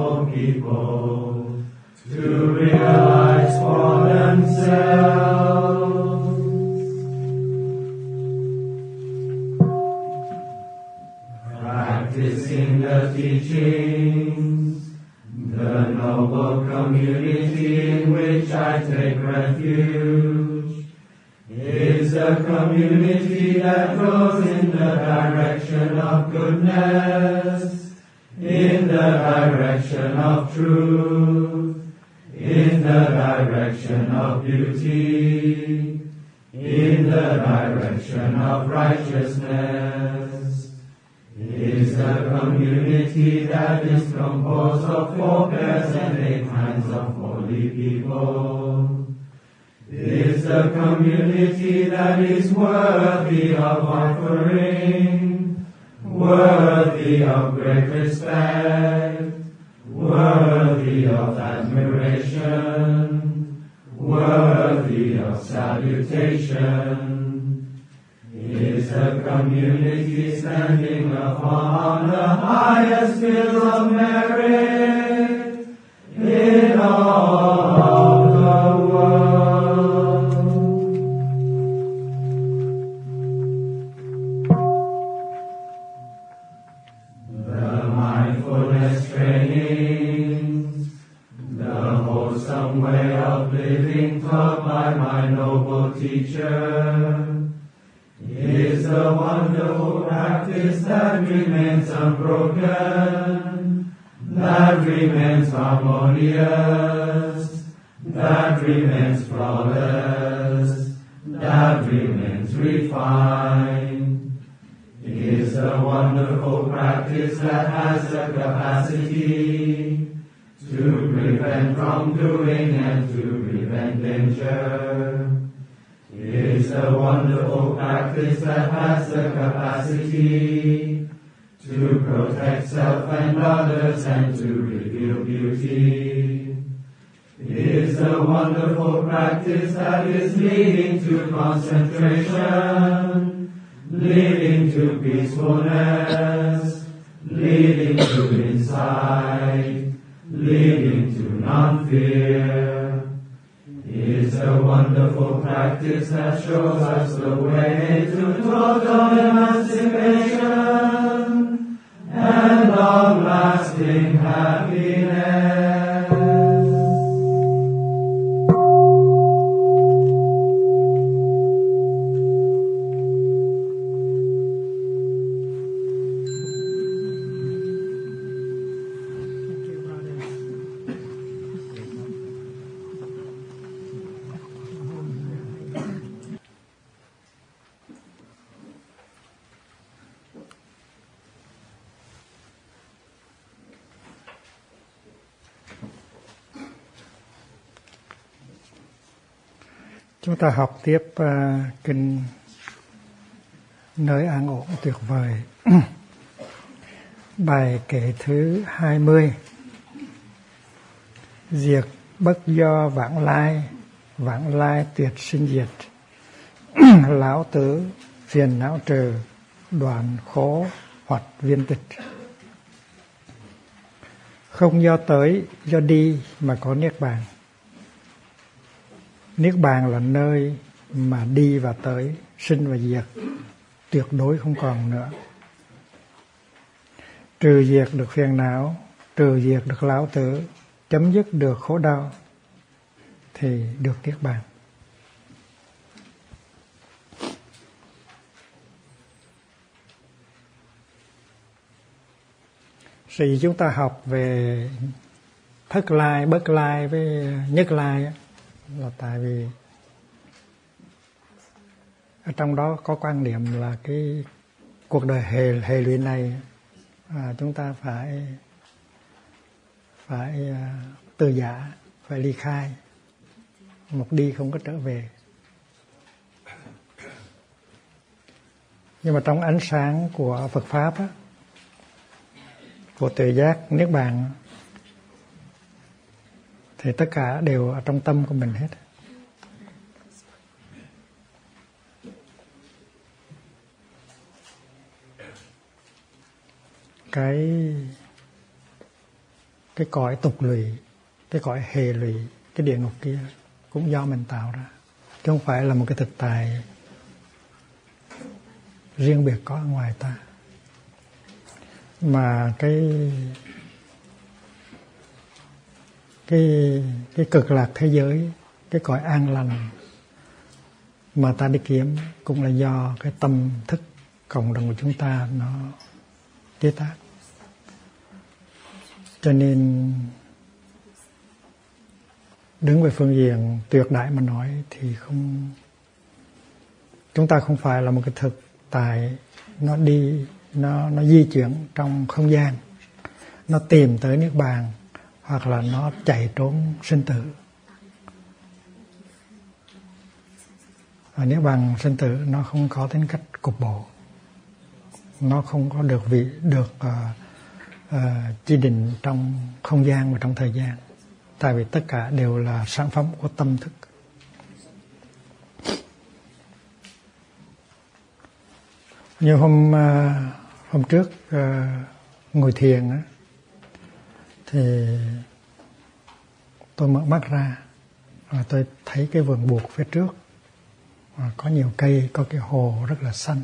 to realize for themselves practicing the teachings. The noble community in which I take refuge is a community that goes in the direction of goodness, in the direction of truth, in the direction of beauty, in the direction of righteousness. Is a community that is composed of 4 pairs and 8 kinds of holy people. Is a community that is worthy of offering, worthy of great respect, worthy of admiration, worthy of salutation. Is a community standing upon the highest fields of merit in all the world. The mindfulness trainings, the wholesome way of living taught by my noble teacher, is a wonderful practice that remains unbroken, that remains harmonious, that remains flawless, that remains refined. Is a wonderful practice that has the capacity to prevent wrongdoing and to prevent danger. Is a wonderful practice that has the capacity to protect self and others and to reveal beauty. Is a wonderful practice that is leading to concentration, leading to peacefulness, leading to insight, leading to non-fear. Is a wonderful practice that shows us the way to total emancipation and long-lasting happiness. Chúng ta học tiếp kinh Nơi an ổn tuyệt vời. Bài kệ thứ 20. Diệt bất do vãng lai tuyệt sinh diệt. Lão tử phiền não trừ, đoạn khổ hoặc viên tịch. Không do tới, do đi mà có niết bàn. Niết bàn là nơi mà đi và tới, sinh và diệt, tuyệt đối không còn nữa. Trừ diệt được phiền não, trừ diệt được lão tử, chấm dứt được khổ đau, thì được niết bàn. Sự chúng ta học về thất lai, bất lai với nhất lai là tại vì ở trong đó có quan niệm là cái cuộc đời hệ lụy này chúng ta phải từ giã, phải ly khai, một đi không có trở về. Nhưng mà trong ánh sáng của Phật Pháp á, của tuệ giác niết bàn, thì tất cả đều ở trong tâm của mình hết. Cái cõi tục lụy, cái cõi hệ lụy, cái địa ngục kia cũng do mình tạo ra, chứ không phải là một cái thực tại riêng biệt có ở ngoài ta. mà cái cực lạc thế giới, cái cõi an lành mà ta đi kiếm cũng là do cái tâm thức cộng đồng của chúng ta nó chế tác. Cho nên đứng về phương diện tuyệt đại mà nói thì chúng ta không phải là một cái thực tại nó di chuyển trong không gian, nó tìm tới niết bàn hoặc là nó chạy trốn sinh tử. Và niết bàn sinh tử nó không có tính cách cục bộ, nó không có được chỉ định trong không gian và trong thời gian, tại vì tất cả đều là sản phẩm của tâm thức. Như hôm trước ngồi thiền á, thì tôi mở mắt ra và tôi thấy cái vườn bụt phía trước, và có nhiều cây, có cái hồ rất là xanh.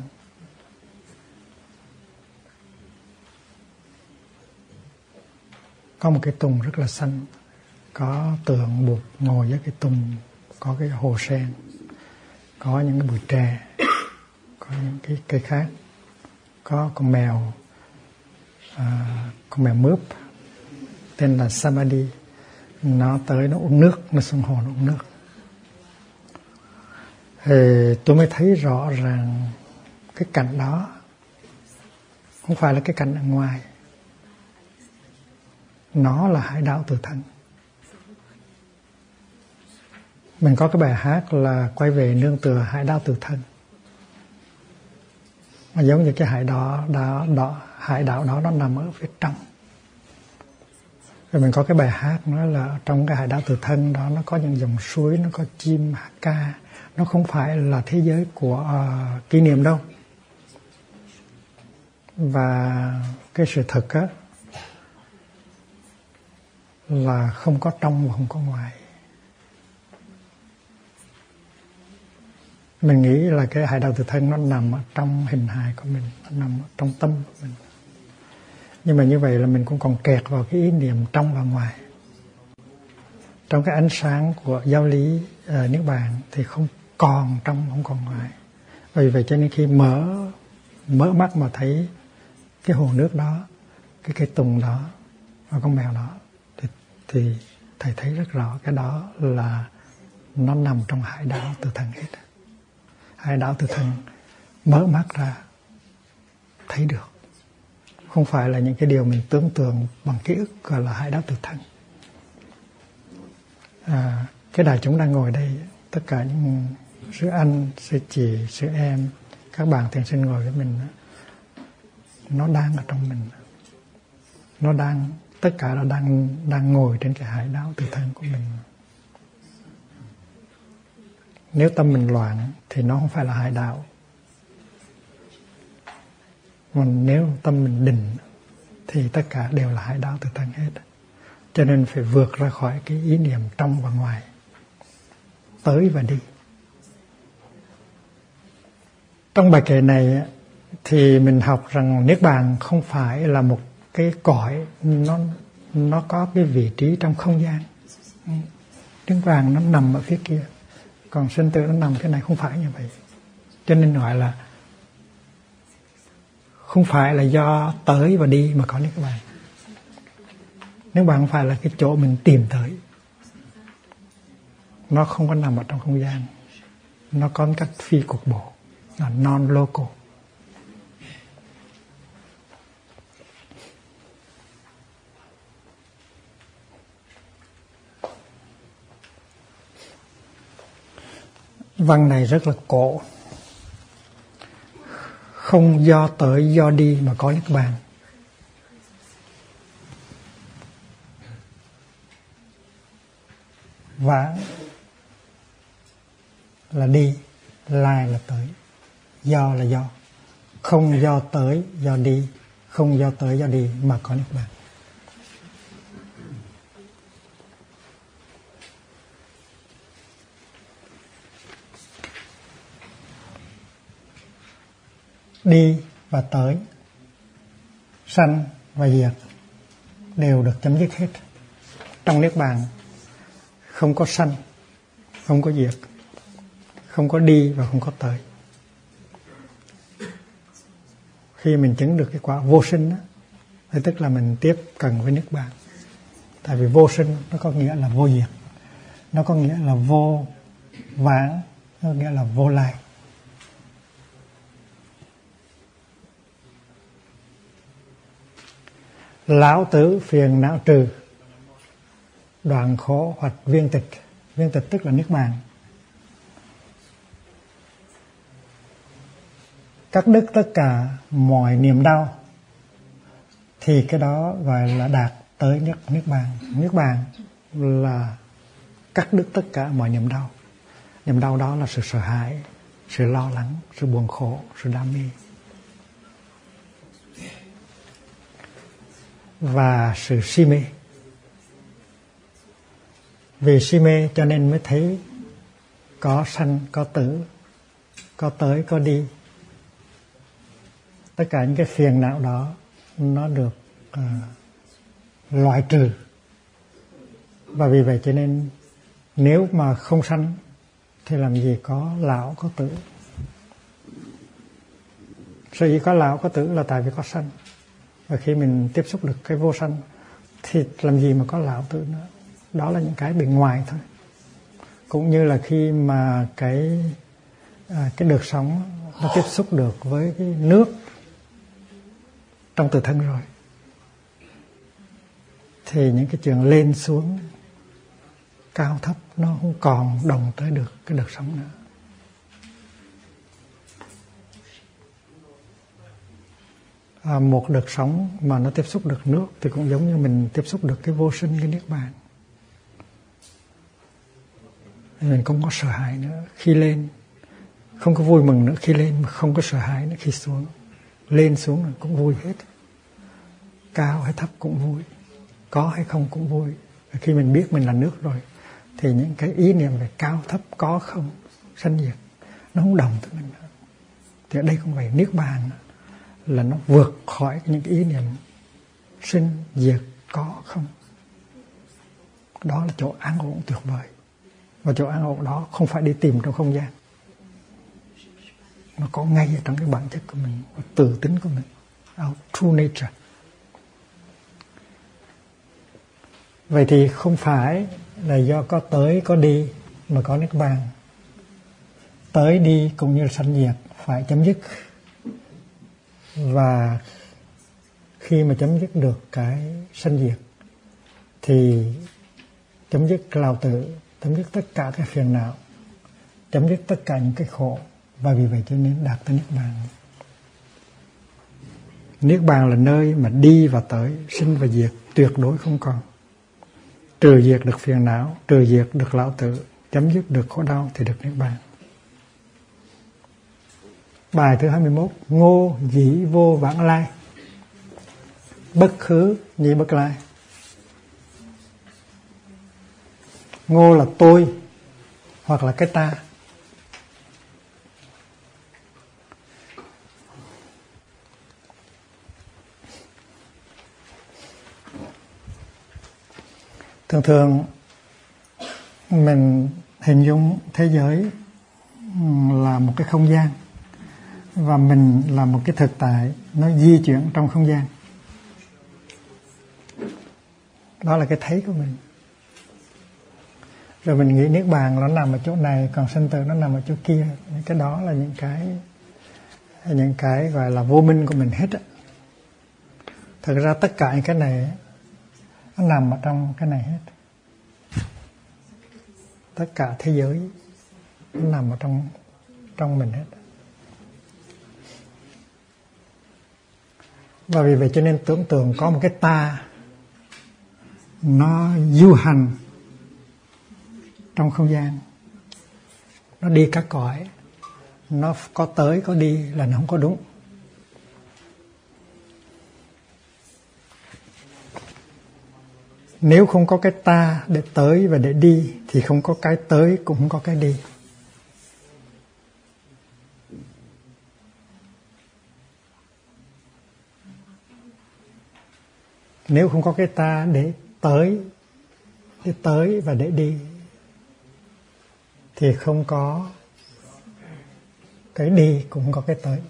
Có một cái tùng rất là xanh, có tượng Bụt ngồi với cái tùng, có cái hồ sen, có những cái bụi tre, có những cái cây khác, có con mèo mướp tên là Samadhi, nó tới nó uống nước, nó xuống hồ nó uống nước. Thì tôi mới thấy rõ ràng cái cảnh đó không phải là cái cảnh ở ngoài, nó là hải đảo tự thân. Mình có cái bài hát là quay về nương tựa hải đảo tự thân, mà giống như cái hải đảo đó nó nằm ở phía trong. Rồi mình có cái bài hát nói là trong cái hải đảo tự thân đó nó có những dòng suối, nó có chim hát ca, nó không phải là thế giới của kỷ niệm đâu. Và cái sự thực á là không có trong và không có ngoài. Mình nghĩ là cái hải đảo tự thân nó nằm ở trong hình hài của mình, nó nằm ở trong tâm của mình. Nhưng mà như vậy là mình cũng còn kẹt vào cái ý niệm trong và ngoài. Trong cái ánh sáng của giáo lý niết bàn thì không còn trong, không còn ngoài. Vì vậy cho nên khi mở mắt mà thấy cái hồ nước đó, cái cây tùng đó và con mèo đó, thì thầy thấy rất rõ cái đó là nó nằm trong hải đảo tự thân hết. Hải đảo tự thân mở mắt ra thấy được, không phải là những cái điều mình tưởng tượng bằng ký ức, gọi là hải đảo tự thân. Cái đại chúng đang ngồi đây, tất cả những sư anh, sư chị, sư em, các bạn thiền sinh ngồi với mình, nó đang ở trong mình, nó đang, tất cả là đang ngồi trên cái hải đảo tự thân của mình. Nếu tâm mình loạn thì nó không phải là hải đảo. Còn nếu tâm mình định thì tất cả đều là hải đảo tự thân hết. Cho nên phải vượt ra khỏi cái ý niệm trong và ngoài, tới và đi. Trong bài kệ này thì mình học rằng niết bàn không phải là một cái cõi, nó có cái vị trí trong không gian. Niết bàn nó nằm ở phía kia, còn sinh tử nó nằm cái này, không phải như vậy. Cho nên gọi là không phải là do tới và đi mà có niết bàn. Niết bàn không phải là cái chỗ mình tìm tới, nó không có nằm ở trong không gian, nó có một cách phi cục bộ, là non-local. Văn này rất là cổ. Không do tới do đi mà có niết bàn. Vãng là đi, lai là tới, do là do. Không do tới do đi, không do tới do đi mà có niết bàn. Đi và tới sanh và diệt đều được chấm dứt hết. Trong Niết Bàn không có sanh, không có diệt, không có đi và không có tới. Khi mình chứng được cái quả vô sinh đó, thì tức là mình tiếp cận với Niết Bàn. Tại vì vô sinh nó có nghĩa là vô diệt, nó có nghĩa là vô vãng, nó có nghĩa là vô lai. Lão tử phiền não trừ, đoạn khổ hoặc viên tịch. Viên tịch tức là Niết Bàn. Cắt đứt tất cả mọi niềm đau, thì cái đó gọi là đạt tới Niết Bàn. Niết Bàn là cắt đứt tất cả mọi niềm đau. Niềm đau đó là sự sợ hãi, sự lo lắng, sự buồn khổ, sự đam mê. Và sự si mê. Vì si mê cho nên mới thấy có sanh, có tử, có tới, có đi. Tất cả những cái phiền não đó nó được loại trừ. Và vì vậy cho nên nếu mà không sanh thì làm gì có lão, có tử. Sở dĩ có lão, có tử là tại vì có sanh. Và khi mình tiếp xúc được cái vô sanh thì làm gì mà có lão tử nữa. Đó là những cái bên ngoài thôi. Cũng như là khi mà cái đợt sóng nó tiếp xúc được với cái nước trong tự thân rồi, thì những cái chuyện lên xuống, cao thấp nó không còn đồng tới được cái đợt sóng nữa. Một đợt sóng mà nó tiếp xúc được nước thì cũng giống như mình tiếp xúc được cái vô sinh, cái Niết Bàn. Mình không có sợ hãi nữa khi lên, không có vui mừng nữa khi lên, mà không có sợ hãi nữa khi xuống. Lên xuống là cũng vui hết, cao hay thấp cũng vui, có hay không cũng vui. Và khi mình biết mình là nước rồi thì những cái ý niệm về cao thấp, có không, sanh diệt nó không đồng tới mình nữa. Thì ở đây không phải Niết Bàn là nó vượt khỏi những cái ý niệm sinh diệt có không. Đó là chỗ an ổn tuyệt vời. Và chỗ an ổn đó không phải đi tìm trong không gian, nó có ngay ở trong cái bản chất của mình, tự tính của mình, our true nature. Vậy thì không phải là do có tới có đi mà có Niết Bàn. Tới đi cũng như là sanh diệt phải chấm dứt. Và khi mà chấm dứt được cái sanh diệt thì chấm dứt cái lão tử, chấm dứt tất cả cái phiền não, chấm dứt tất cả những cái khổ. Và vì vậy cho nên đạt tới Niết Bàn. Niết Bàn là nơi mà đi và tới, sinh và diệt tuyệt đối không còn. Trừ diệt được phiền não, trừ diệt được lão tử, chấm dứt được khổ đau thì được Niết Bàn. Bài thứ 21. Ngô dĩ vô vãng lai, bất khứ nhị bất lai. Ngô là tôi hoặc là cái ta. Thường thường mình hình dung thế giới là một cái không gian và mình là một cái thực tại nó di chuyển trong không gian. Đó là cái thấy của mình. Rồi mình nghĩ Niết Bàn nó nằm ở chỗ này, còn sanh tử nó nằm ở chỗ kia. Cái đó là những cái gọi là vô minh của mình hết á. Thực ra tất cả những cái này nó nằm ở trong cái này hết. Tất cả thế giới nó nằm ở trong mình hết. Và vì vậy cho nên tưởng tượng có một cái ta nó du hành trong không gian, nó đi các cõi, nó có tới có đi là nó không có đúng. Nếu không có cái ta để tới và để đi thì không có cái tới cũng không có cái đi. Nếu không có cái ta để tới và để đi thì không có cái đi, cũng không có cái tới.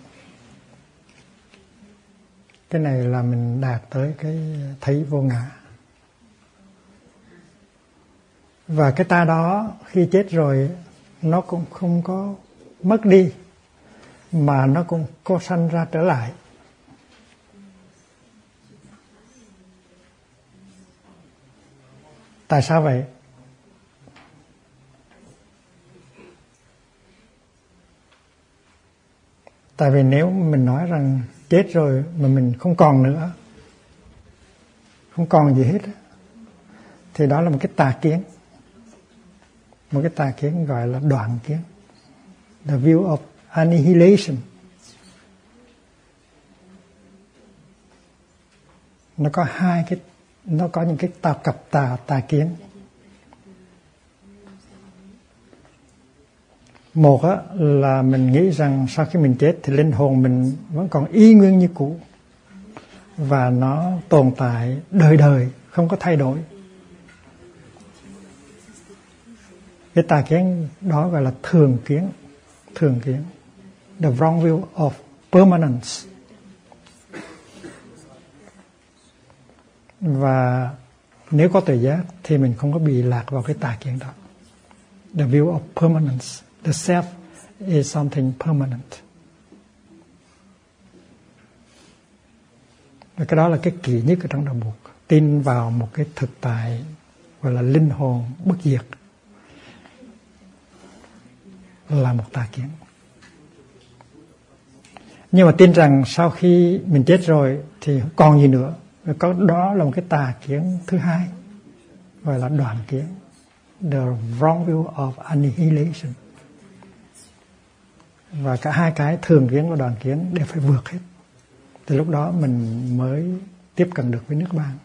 Cái này là mình đạt tới cái thấy vô ngã. Và cái ta đó khi chết rồi nó cũng không có mất đi, mà nó cũng có sanh ra trở lại. Tại sao vậy? Tại vì nếu mình nói rằng chết rồi mà mình không còn nữa, không còn gì hết, thì đó là một cái tà kiến. Một cái tà kiến gọi là đoạn kiến. The view of annihilation. Nó có nó có những cái cặp tà kiến. Một á, là mình nghĩ rằng sau khi mình chết thì linh hồn mình vẫn còn y nguyên như cũ, và nó tồn tại đời đời, không có thay đổi. Cái tà kiến đó gọi là thường kiến. The wrong view of permanence. Và nếu có tuệ giác thì mình không có bị lạc vào cái tà kiến đó. The view of permanence. The self is something permanent. Và cái đó là cái kỳ nhất ở trong đạo Phật. Tin vào một cái thực tại gọi là linh hồn bất diệt là một tà kiến. Nhưng mà tin rằng sau khi mình chết rồi thì không còn gì nữa, đó là một cái tà kiến thứ hai, gọi là đoạn kiến. The wrong view of annihilation. Và cả hai cái thường kiến và đoạn kiến đều phải vượt hết. Từ lúc đó mình mới tiếp cận được với nước Bàn.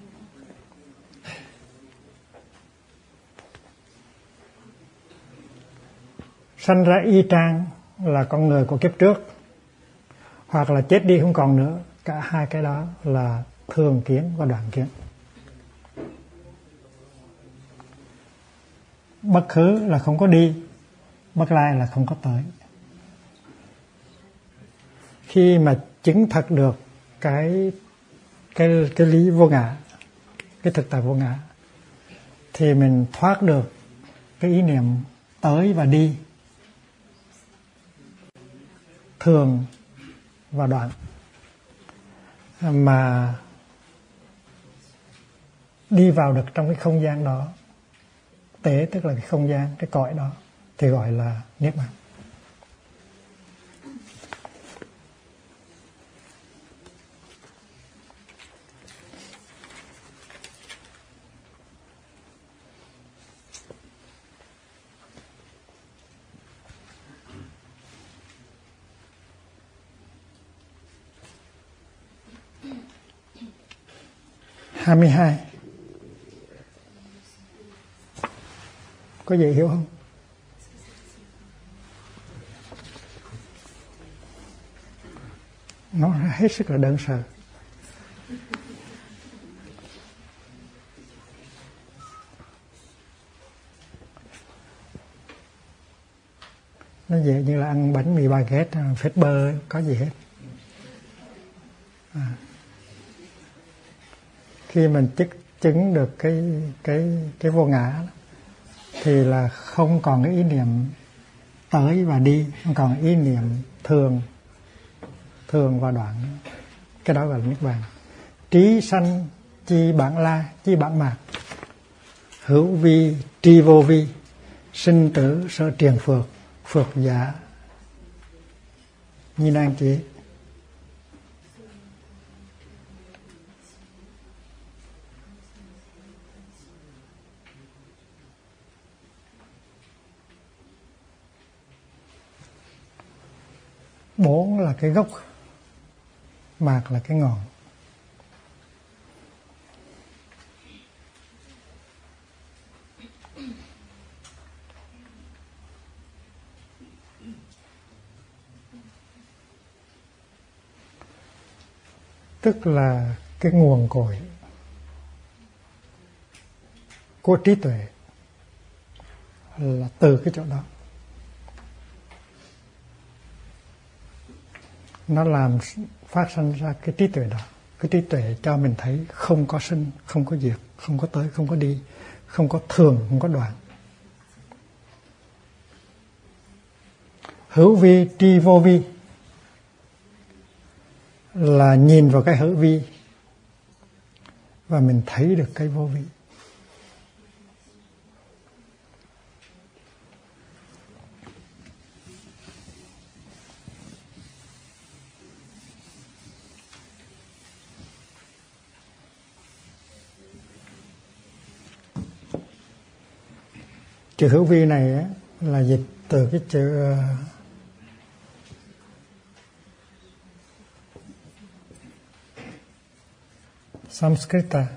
Sanh ra y chang là con người của kiếp trước, hoặc là chết đi không còn nữa. Cả hai cái đó là thường kiến và đoạn kiến. Bất khứ là không có đi, bất lai là không có tới. Khi mà chứng thật được cái lý vô ngã, cái thực tại vô ngã, thì mình thoát được cái ý niệm tới và đi, thường và đoạn, mà đi vào được trong cái không gian đó. Tế tức là cái không gian, cái cõi đó, thì gọi là Niết Bàn. Hai mươi hai. Có dễ hiểu không? Nó hết sức là đơn sơ. Nó dễ như là ăn bánh mì baguette, phết bơ, có gì hết. Khi mình chứng được cái vô ngã thì là không còn cái ý niệm tới và đi, không còn ý niệm thường và đoạn. Cái đó gọi là Niết Bàn. Trí sanh chi bản la, chi bản mạc, hữu vi tri vô vi, sinh tử sở triền phược, phược giả nhi nan chế. Bốn là cái gốc, mạc là cái ngọn. Tức là cái nguồn cội của trí tuệ là từ cái chỗ đó. Nó làm phát sinh ra cái trí tuệ đó. Cái trí tuệ cho mình thấy không có sinh, không có diệt, không có tới, không có đi, không có thường, không có đoạn. Hữu vi tri vô vi là nhìn vào cái hữu vi và mình thấy được cái vô vi. Chữ hữu vi này á, là dịch từ cái chữ Samskrita.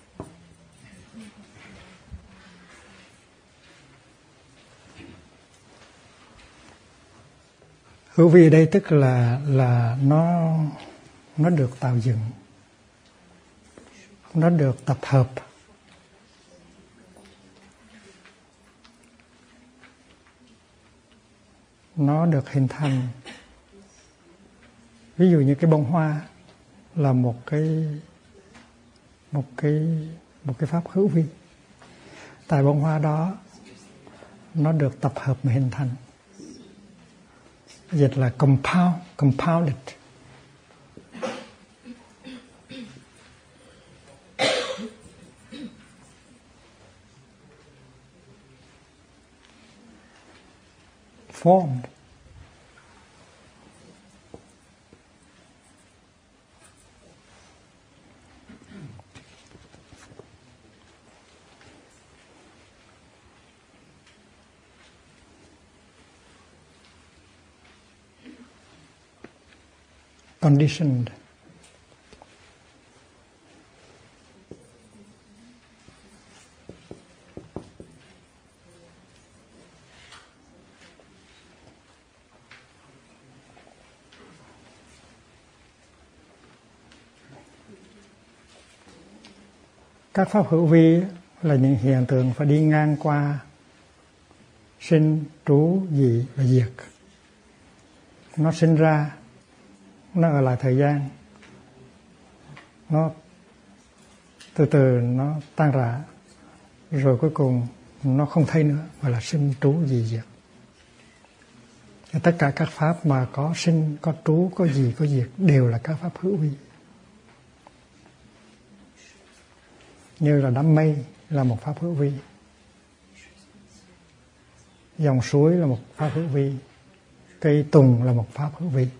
Hữu vi ở đây tức là nó được tạo dựng, nó được tập hợp, nó được hình thành. Ví dụ như cái bông hoa là một cái pháp hữu vi. Tại bông hoa đó nó được tập hợp mà hình thành. Dịch là compounded. Formed. Conditioned. Các pháp hữu vi là những hiện tượng phải đi ngang qua sinh, trú, dị và diệt. Nó sinh ra, nó ở lại thời gian, nó từ từ nó tan rã, rồi cuối cùng nó không thấy nữa, gọi là sinh, trú, dị, diệt. Tất cả các pháp mà có sinh, có trú, có dị, có diệt đều là các pháp hữu vi. Như là đám mây là một pháp hữu vi, dòng suối là một pháp hữu vi, cây tùng là một pháp hữu vi.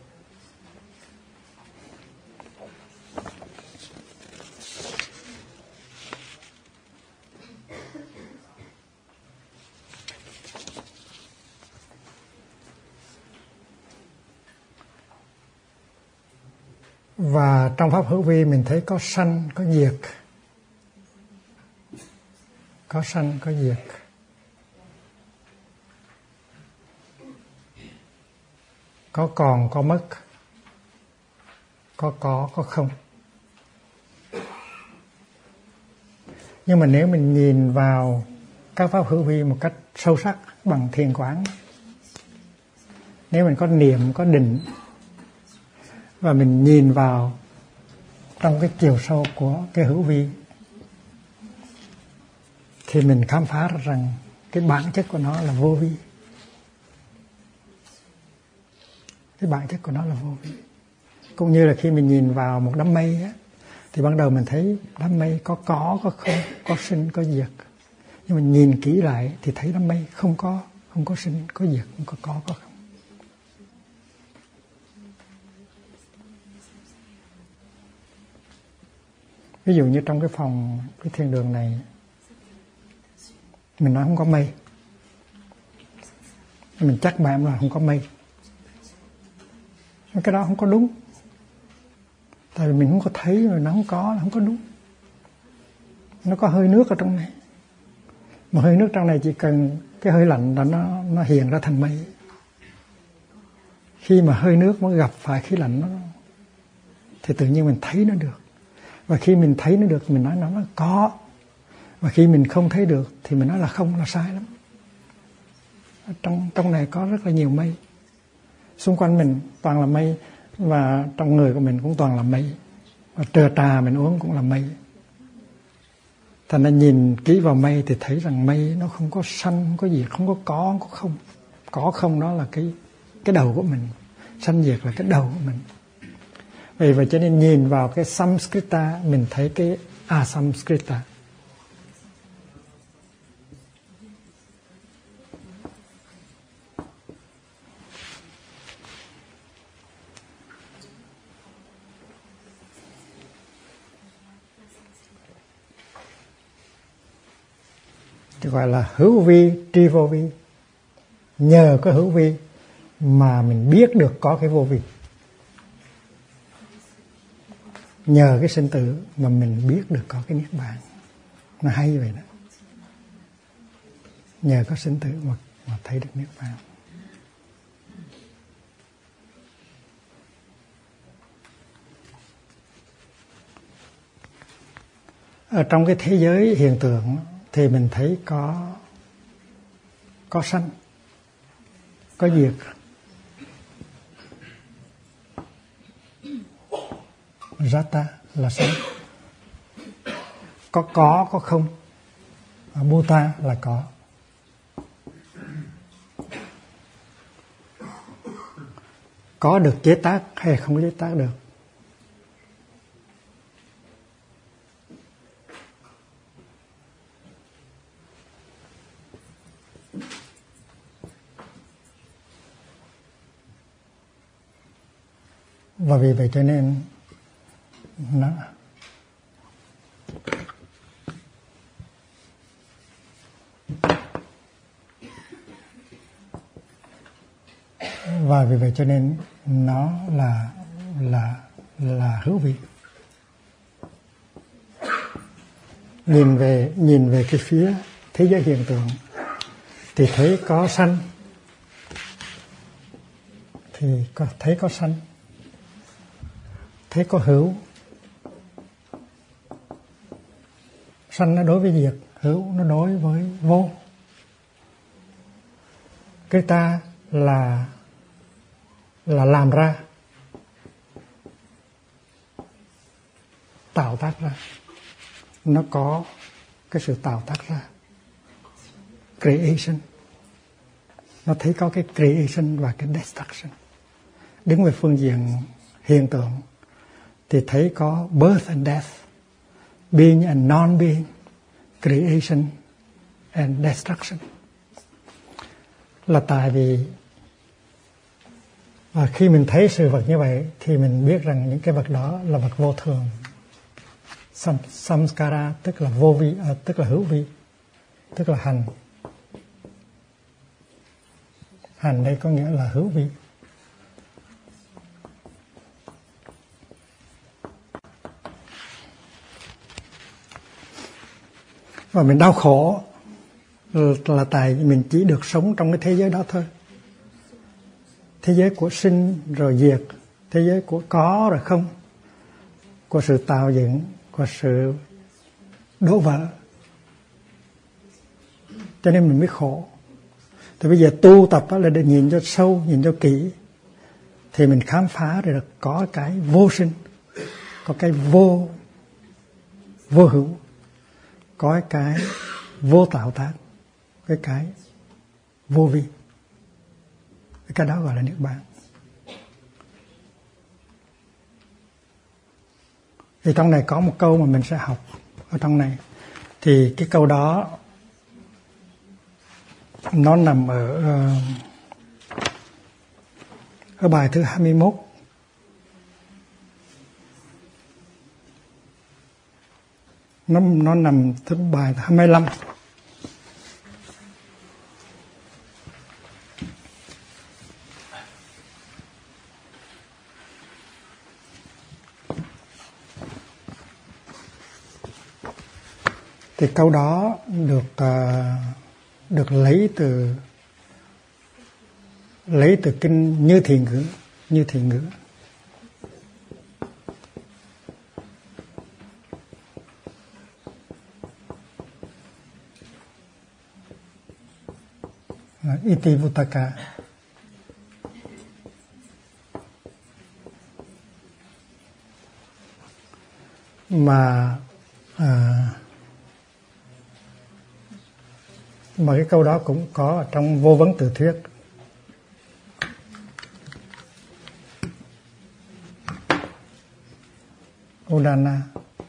Và trong pháp hữu vi mình thấy có sanh, có diệt. Có sanh, có diệt. Có còn, có mất. Có không. Nhưng mà nếu mình nhìn vào các pháp hữu vi một cách sâu sắc bằng thiền quán, nếu mình có niệm, có định, và mình nhìn vào trong cái chiều sâu của cái hữu vi, thì mình khám phá ra rằng cái bản chất của nó là vô vi. Cái bản chất của nó là vô vi. Cũng như là khi mình nhìn vào một đám mây á, thì ban đầu mình thấy đám mây có không, có sinh, có diệt. Nhưng mình nhìn kỹ lại thì thấy đám mây không có sinh, có diệt, không có không. Ví dụ như trong cái phòng, cái thiên đường này, mình nói không có mây, mình chắc bạn là không có mây. Cái đó không có đúng. Tại vì mình không có thấy rồi nó không có đúng. Nó có hơi nước ở trong này. Mà hơi nước trong này chỉ cần cái hơi lạnh là nó hiện ra thành mây. Khi mà hơi nước nó gặp phải khí lạnh nó, thì tự nhiên mình thấy nó được. Và khi mình thấy nó được, mình nói nó có. Và khi mình không thấy được thì mình nói là không là sai lắm. Trong này có rất là nhiều mây. Xung quanh mình toàn là mây, và trong người của mình cũng toàn là mây. Và trà mình uống cũng là mây. Thành ra nhìn kỹ vào mây thì thấy rằng mây nó không có sanh, không có diệt, không có không. Có không đó là cái đầu của mình. Sanh diệt là cái đầu của mình. Vì vậy cho nên nhìn vào cái Samskrita, mình thấy cái Asamskrita. Thì gọi là hữu vi tri vô vi. Nhờ có hữu vi mà mình biết được có cái vô vi. Nhờ cái sinh tử mà mình biết được có cái niết bàn. Nó hay vậy đó. Nhờ có sinh tử mà thấy được niết bàn. Ở trong cái thế giới hiện tượng thì mình thấy có sanh, có diệt. Jata là sanh. Có không. Bhuta là có. Có được chế tác hay không chế tác được. Và vì vậy cho nên nó hữu vi. Nhìn về cái phía thế giới hiện tượng thì thấy có sanh, thì thấy có sanh, thấy có hữu. Sanh nó đối với diệt, hữu nó đối với vô. Cái ta là làm ra, tạo tác ra. Nó có cái sự tạo tác ra, creation. Nó thấy có cái creation và cái destruction. Đứng về phương diện hiện tượng thì thấy có birth and death, being and non-being, creation and destruction. Là tại vì khi mình thấy sự vật như vậy thì mình biết rằng những cái vật đó là vật vô thường. Samskara tức là vô vi, tức là hữu vi, tức là hành. Hành đây có nghĩa là hữu vi. Và mình đau khổ là tại mình chỉ được sống trong cái thế giới đó thôi. Thế giới của sinh rồi diệt, thế giới của có rồi không, của sự tạo dựng, của sự đổ vỡ. Cho nên mình mới khổ. Thì bây giờ tu tập là để nhìn cho sâu, nhìn cho kỹ, thì mình khám phá rồi có cái vô sinh, có cái vô hữu, có cái vô tạo tác, cái vô vi. Cái đó gọi là niết bàn. Thì trong này có một câu mà mình sẽ học ở trong này. Thì cái câu đó nó nằm ở bài thứ 21. Nó nằm thứ bài 25. Thì câu đó được lấy từ kinh Như Thiện Ngữ. Iti Vuttaka. Mà cái câu đó cũng có ở trong Vô Vấn Tự Thuyết. Udana.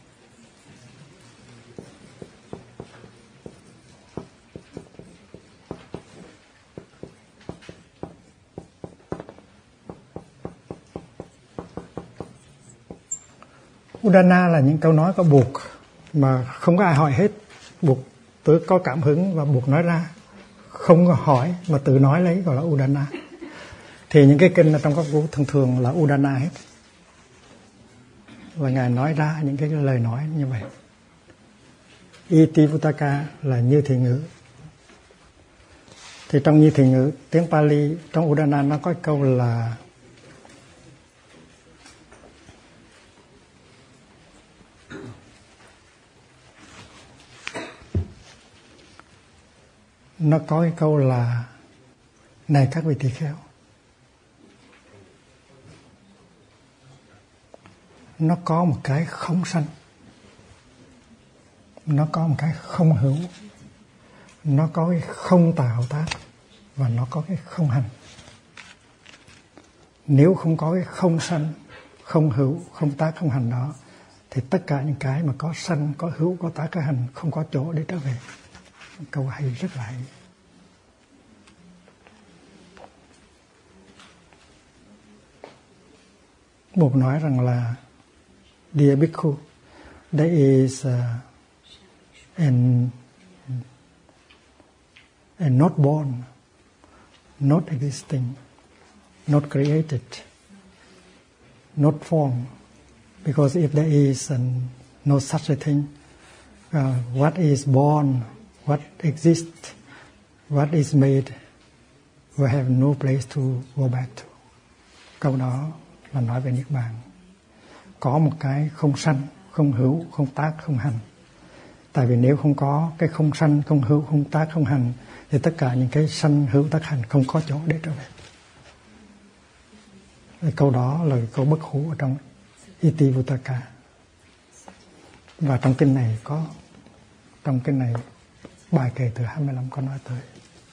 Udana là những câu nói có buộc mà không có ai hỏi hết, buộc tôi có cảm hứng và buộc nói ra, không có hỏi mà tự nói lấy, gọi là Udana. Thì những cái kinh trong các vũ thường thường là Udana hết, và Ngài nói ra những cái lời nói như vậy. Iti Vuttaka là như thị ngữ. Thì trong như thị ngữ tiếng Pali, trong Udana nó có câu là này các vị tỳ kheo. Nó có một cái không sanh, nó có một cái không hữu, nó có cái không tạo tác, và nó có cái không hành. Nếu không có cái không sanh, không hữu, không tác, không hành đó, thì tất cả những cái mà có sanh, có hữu, có tác, có hành không có chỗ để trở về. Câu hay, rất là hay. Bụt nói rằng là Dear Bhikkhu, there is an not born, not existing, not created, not formed. Because if there is no such a thing, what is born, what exists, what is made, will have no place to go back to. Câu đó là nói về Niết Bàn. Có một cái không sanh, không hữu, không tác, không hành. Tại vì nếu không có cái không sanh, không hữu, không tác, không hành, thì tất cả những cái sanh, hữu, tác, hành không có chỗ để trở về. Cái câu đó là câu bất hủ ở trong Iti Vuttaka. Và trong kinh này bài kệ từ 25 có nói tới.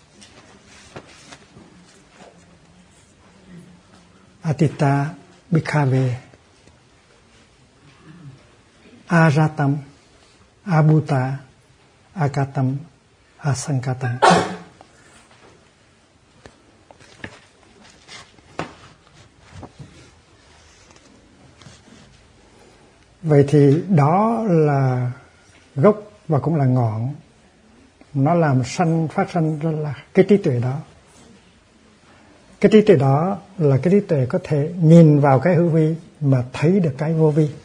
Atita Bhikkave Aratam Abhuta Akatam Asankatam. Vậy thì đó là gốc và cũng là ngọn. Nó làm phát sanh ra là cái trí tuệ đó. Cái trí tuệ đó là cái trí tuệ có thể nhìn vào cái hữu vi mà thấy được cái vô vi.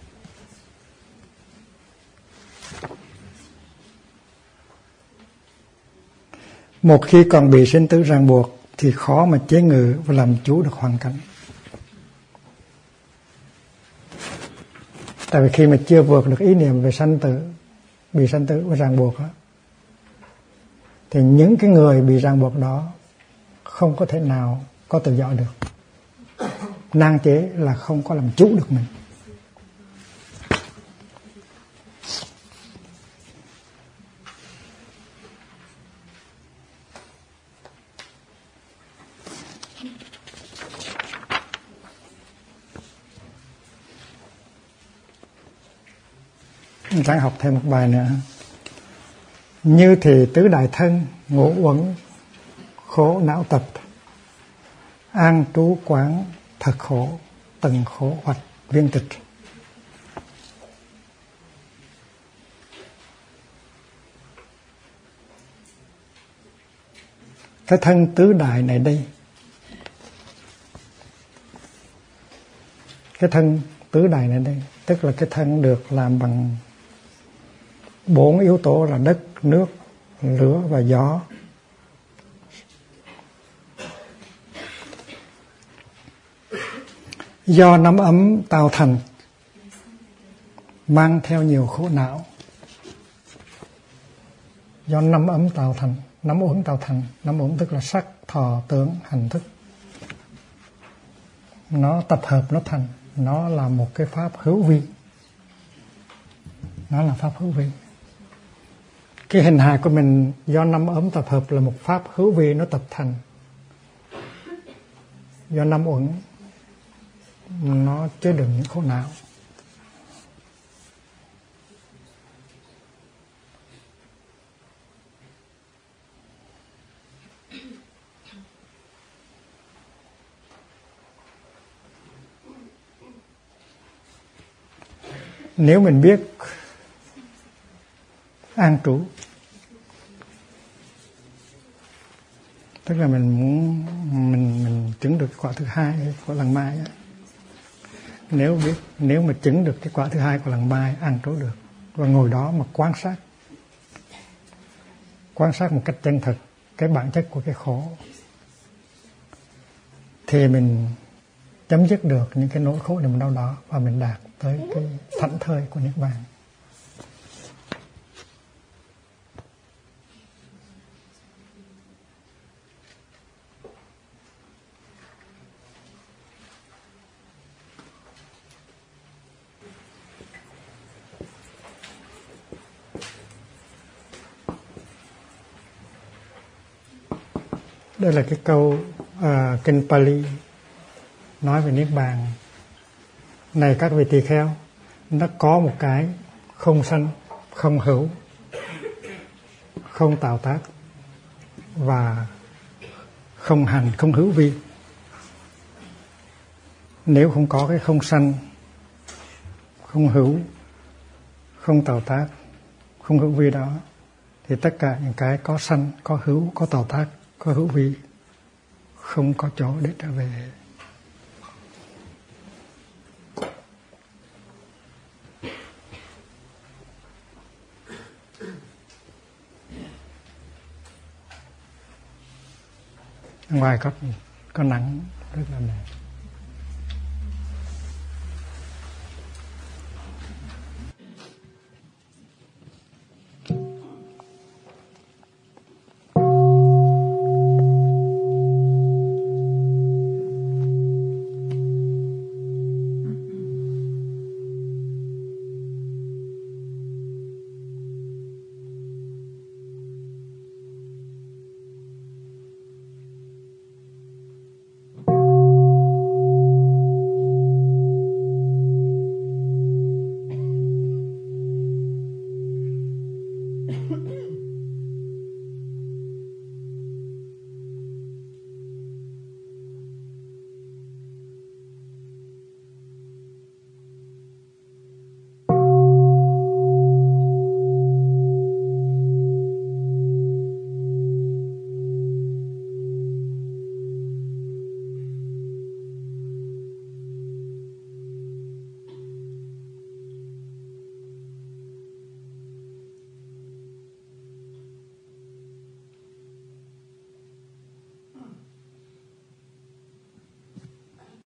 Một khi còn bị sinh tử ràng buộc thì khó mà chế ngự và làm chủ được hoàn cảnh. Tại vì khi mà chưa vượt được ý niệm về sanh tử, bị sanh tử và ràng buộc đó, thì những cái người bị ràng buộc đó không có thể nào có tự do được. Nan chế là không có làm chủ được mình. Ráng học thêm một bài nữa. Như thì tứ đại thân, ngũ uẩn, khổ não tập, an trú quán, thật khổ, từng khổ hoạch viên tịch. Cái thân tứ đại này đây, cái thân tứ đại này đây, tức là cái thân được làm bằng 4 yếu tố là đất, nước, lửa và gió. Do nắm ấm tạo thành, mang theo nhiều khổ não. do năm ấm tạo thành, năm uẩn tạo thành. Năm uẩn tức là sắc, thọ, tưởng, hành, thức. Nó tập hợp nó thành, nó là một cái pháp hữu vi. Nó là pháp hữu vi. Cái hình hài của mình do năm ấm tập hợp là một pháp hữu vi nó tập thành. Do năm uẩn nó chứa đựng những khổ não. Nếu mình biết an trú, tức là mình muốn mình chứng được quả thứ hai của lần mai. Nếu mà chứng được cái quả thứ hai của lần mai, an trú được và ngồi đó mà quan sát một cách chân thực cái bản chất của cái khổ, thì mình chấm dứt được những cái nỗi khổ niềm đau đó và mình đạt tới cái thảnh thơi của Niết Bàn. Đây là cái câu kinh Pali nói về Niết Bàn. Này các vị tỳ kheo, nó có một cái không sanh, không hữu, không tạo tác và không hành, không hữu vi. Nếu không có cái không sanh, không hữu, không tạo tác, không hữu vi đó, thì tất cả những cái có sanh, có hữu, có tạo tác, có hữu vi không có chỗ để trở về. Ngoài có nắng rất là đẹp.